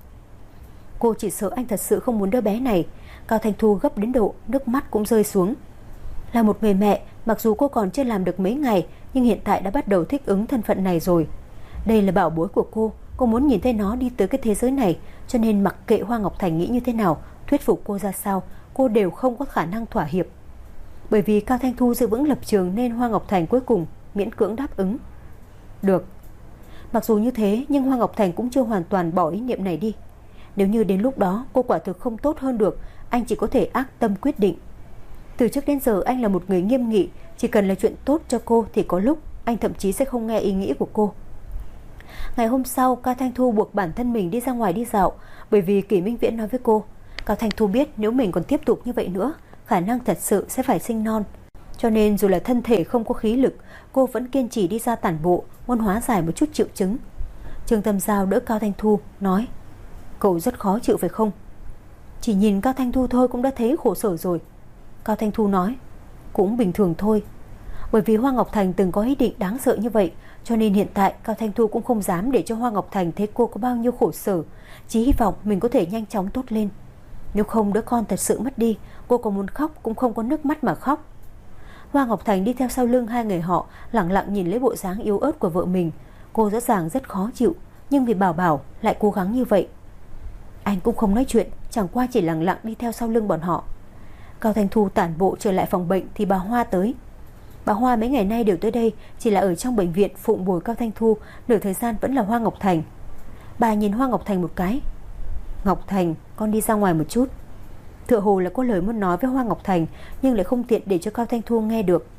S2: Cô chỉ sợ anh thật sự không muốn đứa bé này. Cao Thanh Thu gấp đến độ nước mắt cũng rơi xuống. Là một người mẹ, mặc dù cô còn chưa làm được mấy ngày, nhưng hiện tại đã bắt đầu thích ứng thân phận này rồi. Đây là bảo bối của cô, cô muốn nhìn thấy nó đi tới cái thế giới này. Cho nên mặc kệ Hoa Ngọc Thành nghĩ như thế nào, thuyết phục cô ra sao, cô đều không có khả năng thỏa hiệp. Bởi vì Cao Thanh Thu giữ vững lập trường nên Hoa Ngọc Thành cuối cùng miễn cưỡng đáp ứng. Được. Mặc dù như thế nhưng Hoa Ngọc Thành cũng chưa hoàn toàn bỏ ý niệm này đi. Nếu như đến lúc đó cô quả thực không tốt hơn được, anh chỉ có thể ác tâm quyết định. Từ trước đến giờ anh là một người nghiêm nghị, chỉ cần là chuyện tốt cho cô thì có lúc anh thậm chí sẽ không nghe ý nghĩ của cô. Ngày hôm sau, Cao Thanh Thu buộc bản thân mình đi ra ngoài đi dạo, bởi vì Kỷ Minh Viễn nói với cô, Cao Thanh Thu biết nếu mình còn tiếp tục như vậy nữa, khả năng thật sự sẽ phải sinh non. Cho nên dù là thân thể không có khí lực, cô vẫn kiên trì đi ra tản bộ, muốn hóa giải một chút triệu chứng. Trương Tâm Giao đỡ Cao Thanh Thu nói: Cậu rất khó chịu phải không? Chỉ nhìn Cao Thanh Thu thôi cũng đã thấy khổ sở rồi. Cao Thanh Thu nói: Cũng bình thường thôi. Bởi vì Hoa Ngọc Thành từng có ý định đáng sợ như vậy, cho nên hiện tại Cao Thanh Thu cũng không dám để cho Hoa Ngọc Thành thấy cô có bao nhiêu khổ sở, chỉ hy vọng mình có thể nhanh chóng tốt lên. Nếu không đứa con thật sự mất đi, cô có muốn khóc cũng không có nước mắt mà khóc. Hoa Ngọc Thành đi theo sau lưng hai người họ, lặng lặng nhìn lấy bộ dáng yếu ớt của vợ mình. Cô rõ ràng rất khó chịu, nhưng vì Bảo Bảo lại cố gắng như vậy. Anh cũng không nói chuyện, chẳng qua chỉ lặng lặng đi theo sau lưng bọn họ. Cao Thanh Thu tản bộ trở lại phòng bệnh thì bà Hoa tới. Bà Hoa mấy ngày nay đều tới đây, chỉ là ở trong bệnh viện phụng bồi Cao Thanh Thu, nửa thời gian vẫn là Hoa Ngọc Thành. Bà nhìn Hoa Ngọc Thành một cái: Ngọc Thành, con đi ra ngoài một chút. Tựa hồ là có lời muốn nói với Hoa Ngọc Thành, nhưng lại không tiện để cho Cao Thanh Thu nghe được.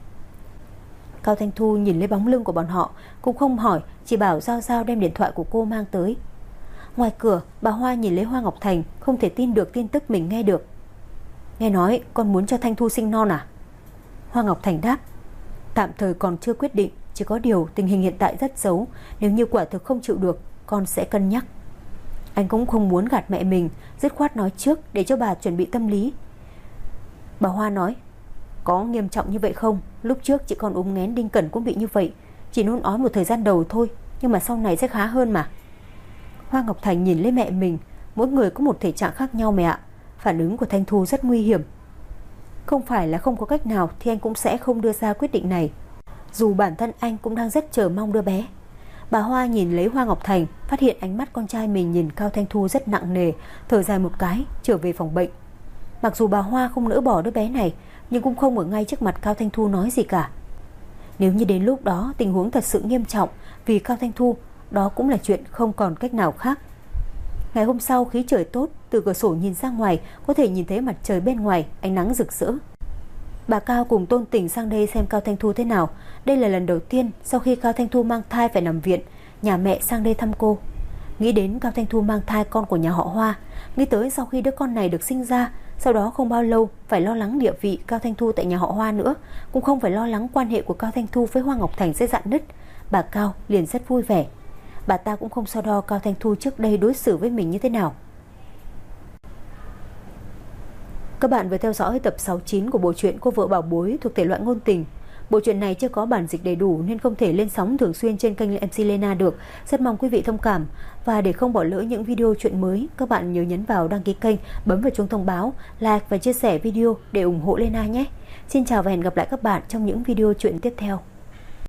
S2: Cao Thanh Thu nhìn lấy bóng lưng của bọn họ, cũng không hỏi, chỉ bảo Giao Giao đem điện thoại của cô mang tới. Ngoài cửa, bà Hoa nhìn lấy Hoa Ngọc Thành, không thể tin được tin tức mình nghe được. Nghe nói con muốn cho Thanh Thu sinh non à? Hoa Ngọc Thành đáp: Tạm thời còn chưa quyết định, chỉ có điều tình hình hiện tại rất xấu, nếu như quả thực không chịu được, con sẽ cân nhắc. Anh cũng không muốn gạt mẹ mình, dứt khoát nói trước để cho bà chuẩn bị tâm lý. Bà Hoa nói: Có nghiêm trọng như vậy không? Lúc trước chị con ốm nghén Đinh Cẩn cũng bị như vậy, chỉ nôn ói một thời gian đầu thôi, nhưng mà sau này sẽ khá hơn mà. Hoa Ngọc Thành nhìn lấy mẹ mình, mỗi người có một thể trạng khác nhau mẹ ạ. Phản ứng của Thanh Thu rất nguy hiểm. Không phải là không có cách nào thì anh cũng sẽ không đưa ra quyết định này, dù bản thân anh cũng đang rất chờ mong đứa bé. Bà Hoa nhìn lấy Hoa Ngọc Thành, phát hiện ánh mắt con trai mình nhìn Cao Thanh Thu rất nặng nề, thở dài một cái, trở về phòng bệnh. Mặc dù bà Hoa không nỡ bỏ đứa bé này, nhưng cũng không ở ngay trước mặt Cao Thanh Thu nói gì cả. Nếu như đến lúc đó tình huống thật sự nghiêm trọng vì Cao Thanh Thu, đó cũng là chuyện không còn cách nào khác. Ngày hôm sau khí trời tốt, từ cửa sổ nhìn ra ngoài có thể nhìn thấy mặt trời bên ngoài, ánh nắng rực rỡ. Bà Cao cùng Tôn Tình sang đây xem Cao Thanh Thu thế nào. Đây là lần đầu tiên sau khi Cao Thanh Thu mang thai phải nằm viện, nhà mẹ sang đây thăm cô. Nghĩ đến Cao Thanh Thu mang thai con của nhà họ Hoa, nghĩ tới sau khi đứa con này được sinh ra, sau đó không bao lâu phải lo lắng địa vị Cao Thanh Thu tại nhà họ Hoa nữa, cũng không phải lo lắng quan hệ của Cao Thanh Thu với Hoa Ngọc Thành sẽ rạn nứt, bà Cao liền rất vui vẻ. Bà ta cũng không so đo Cao Thanh Thu trước đây đối xử với mình như thế nào. Các bạn vừa theo dõi tập sáu mươi chín của bộ truyện Cô vợ bảo bối thuộc thể loại ngôn tình. Bộ truyện này chưa có bản dịch đầy đủ nên không thể lên sóng thường xuyên trên kênh em xê Lena được. Rất mong quý vị thông cảm. Và để không bỏ lỡ những video truyện mới, các bạn nhớ nhấn vào đăng ký kênh, bấm vào chuông thông báo, like và chia sẻ video để ủng hộ Lena nhé. Xin chào và hẹn gặp lại các bạn trong những video truyện tiếp theo.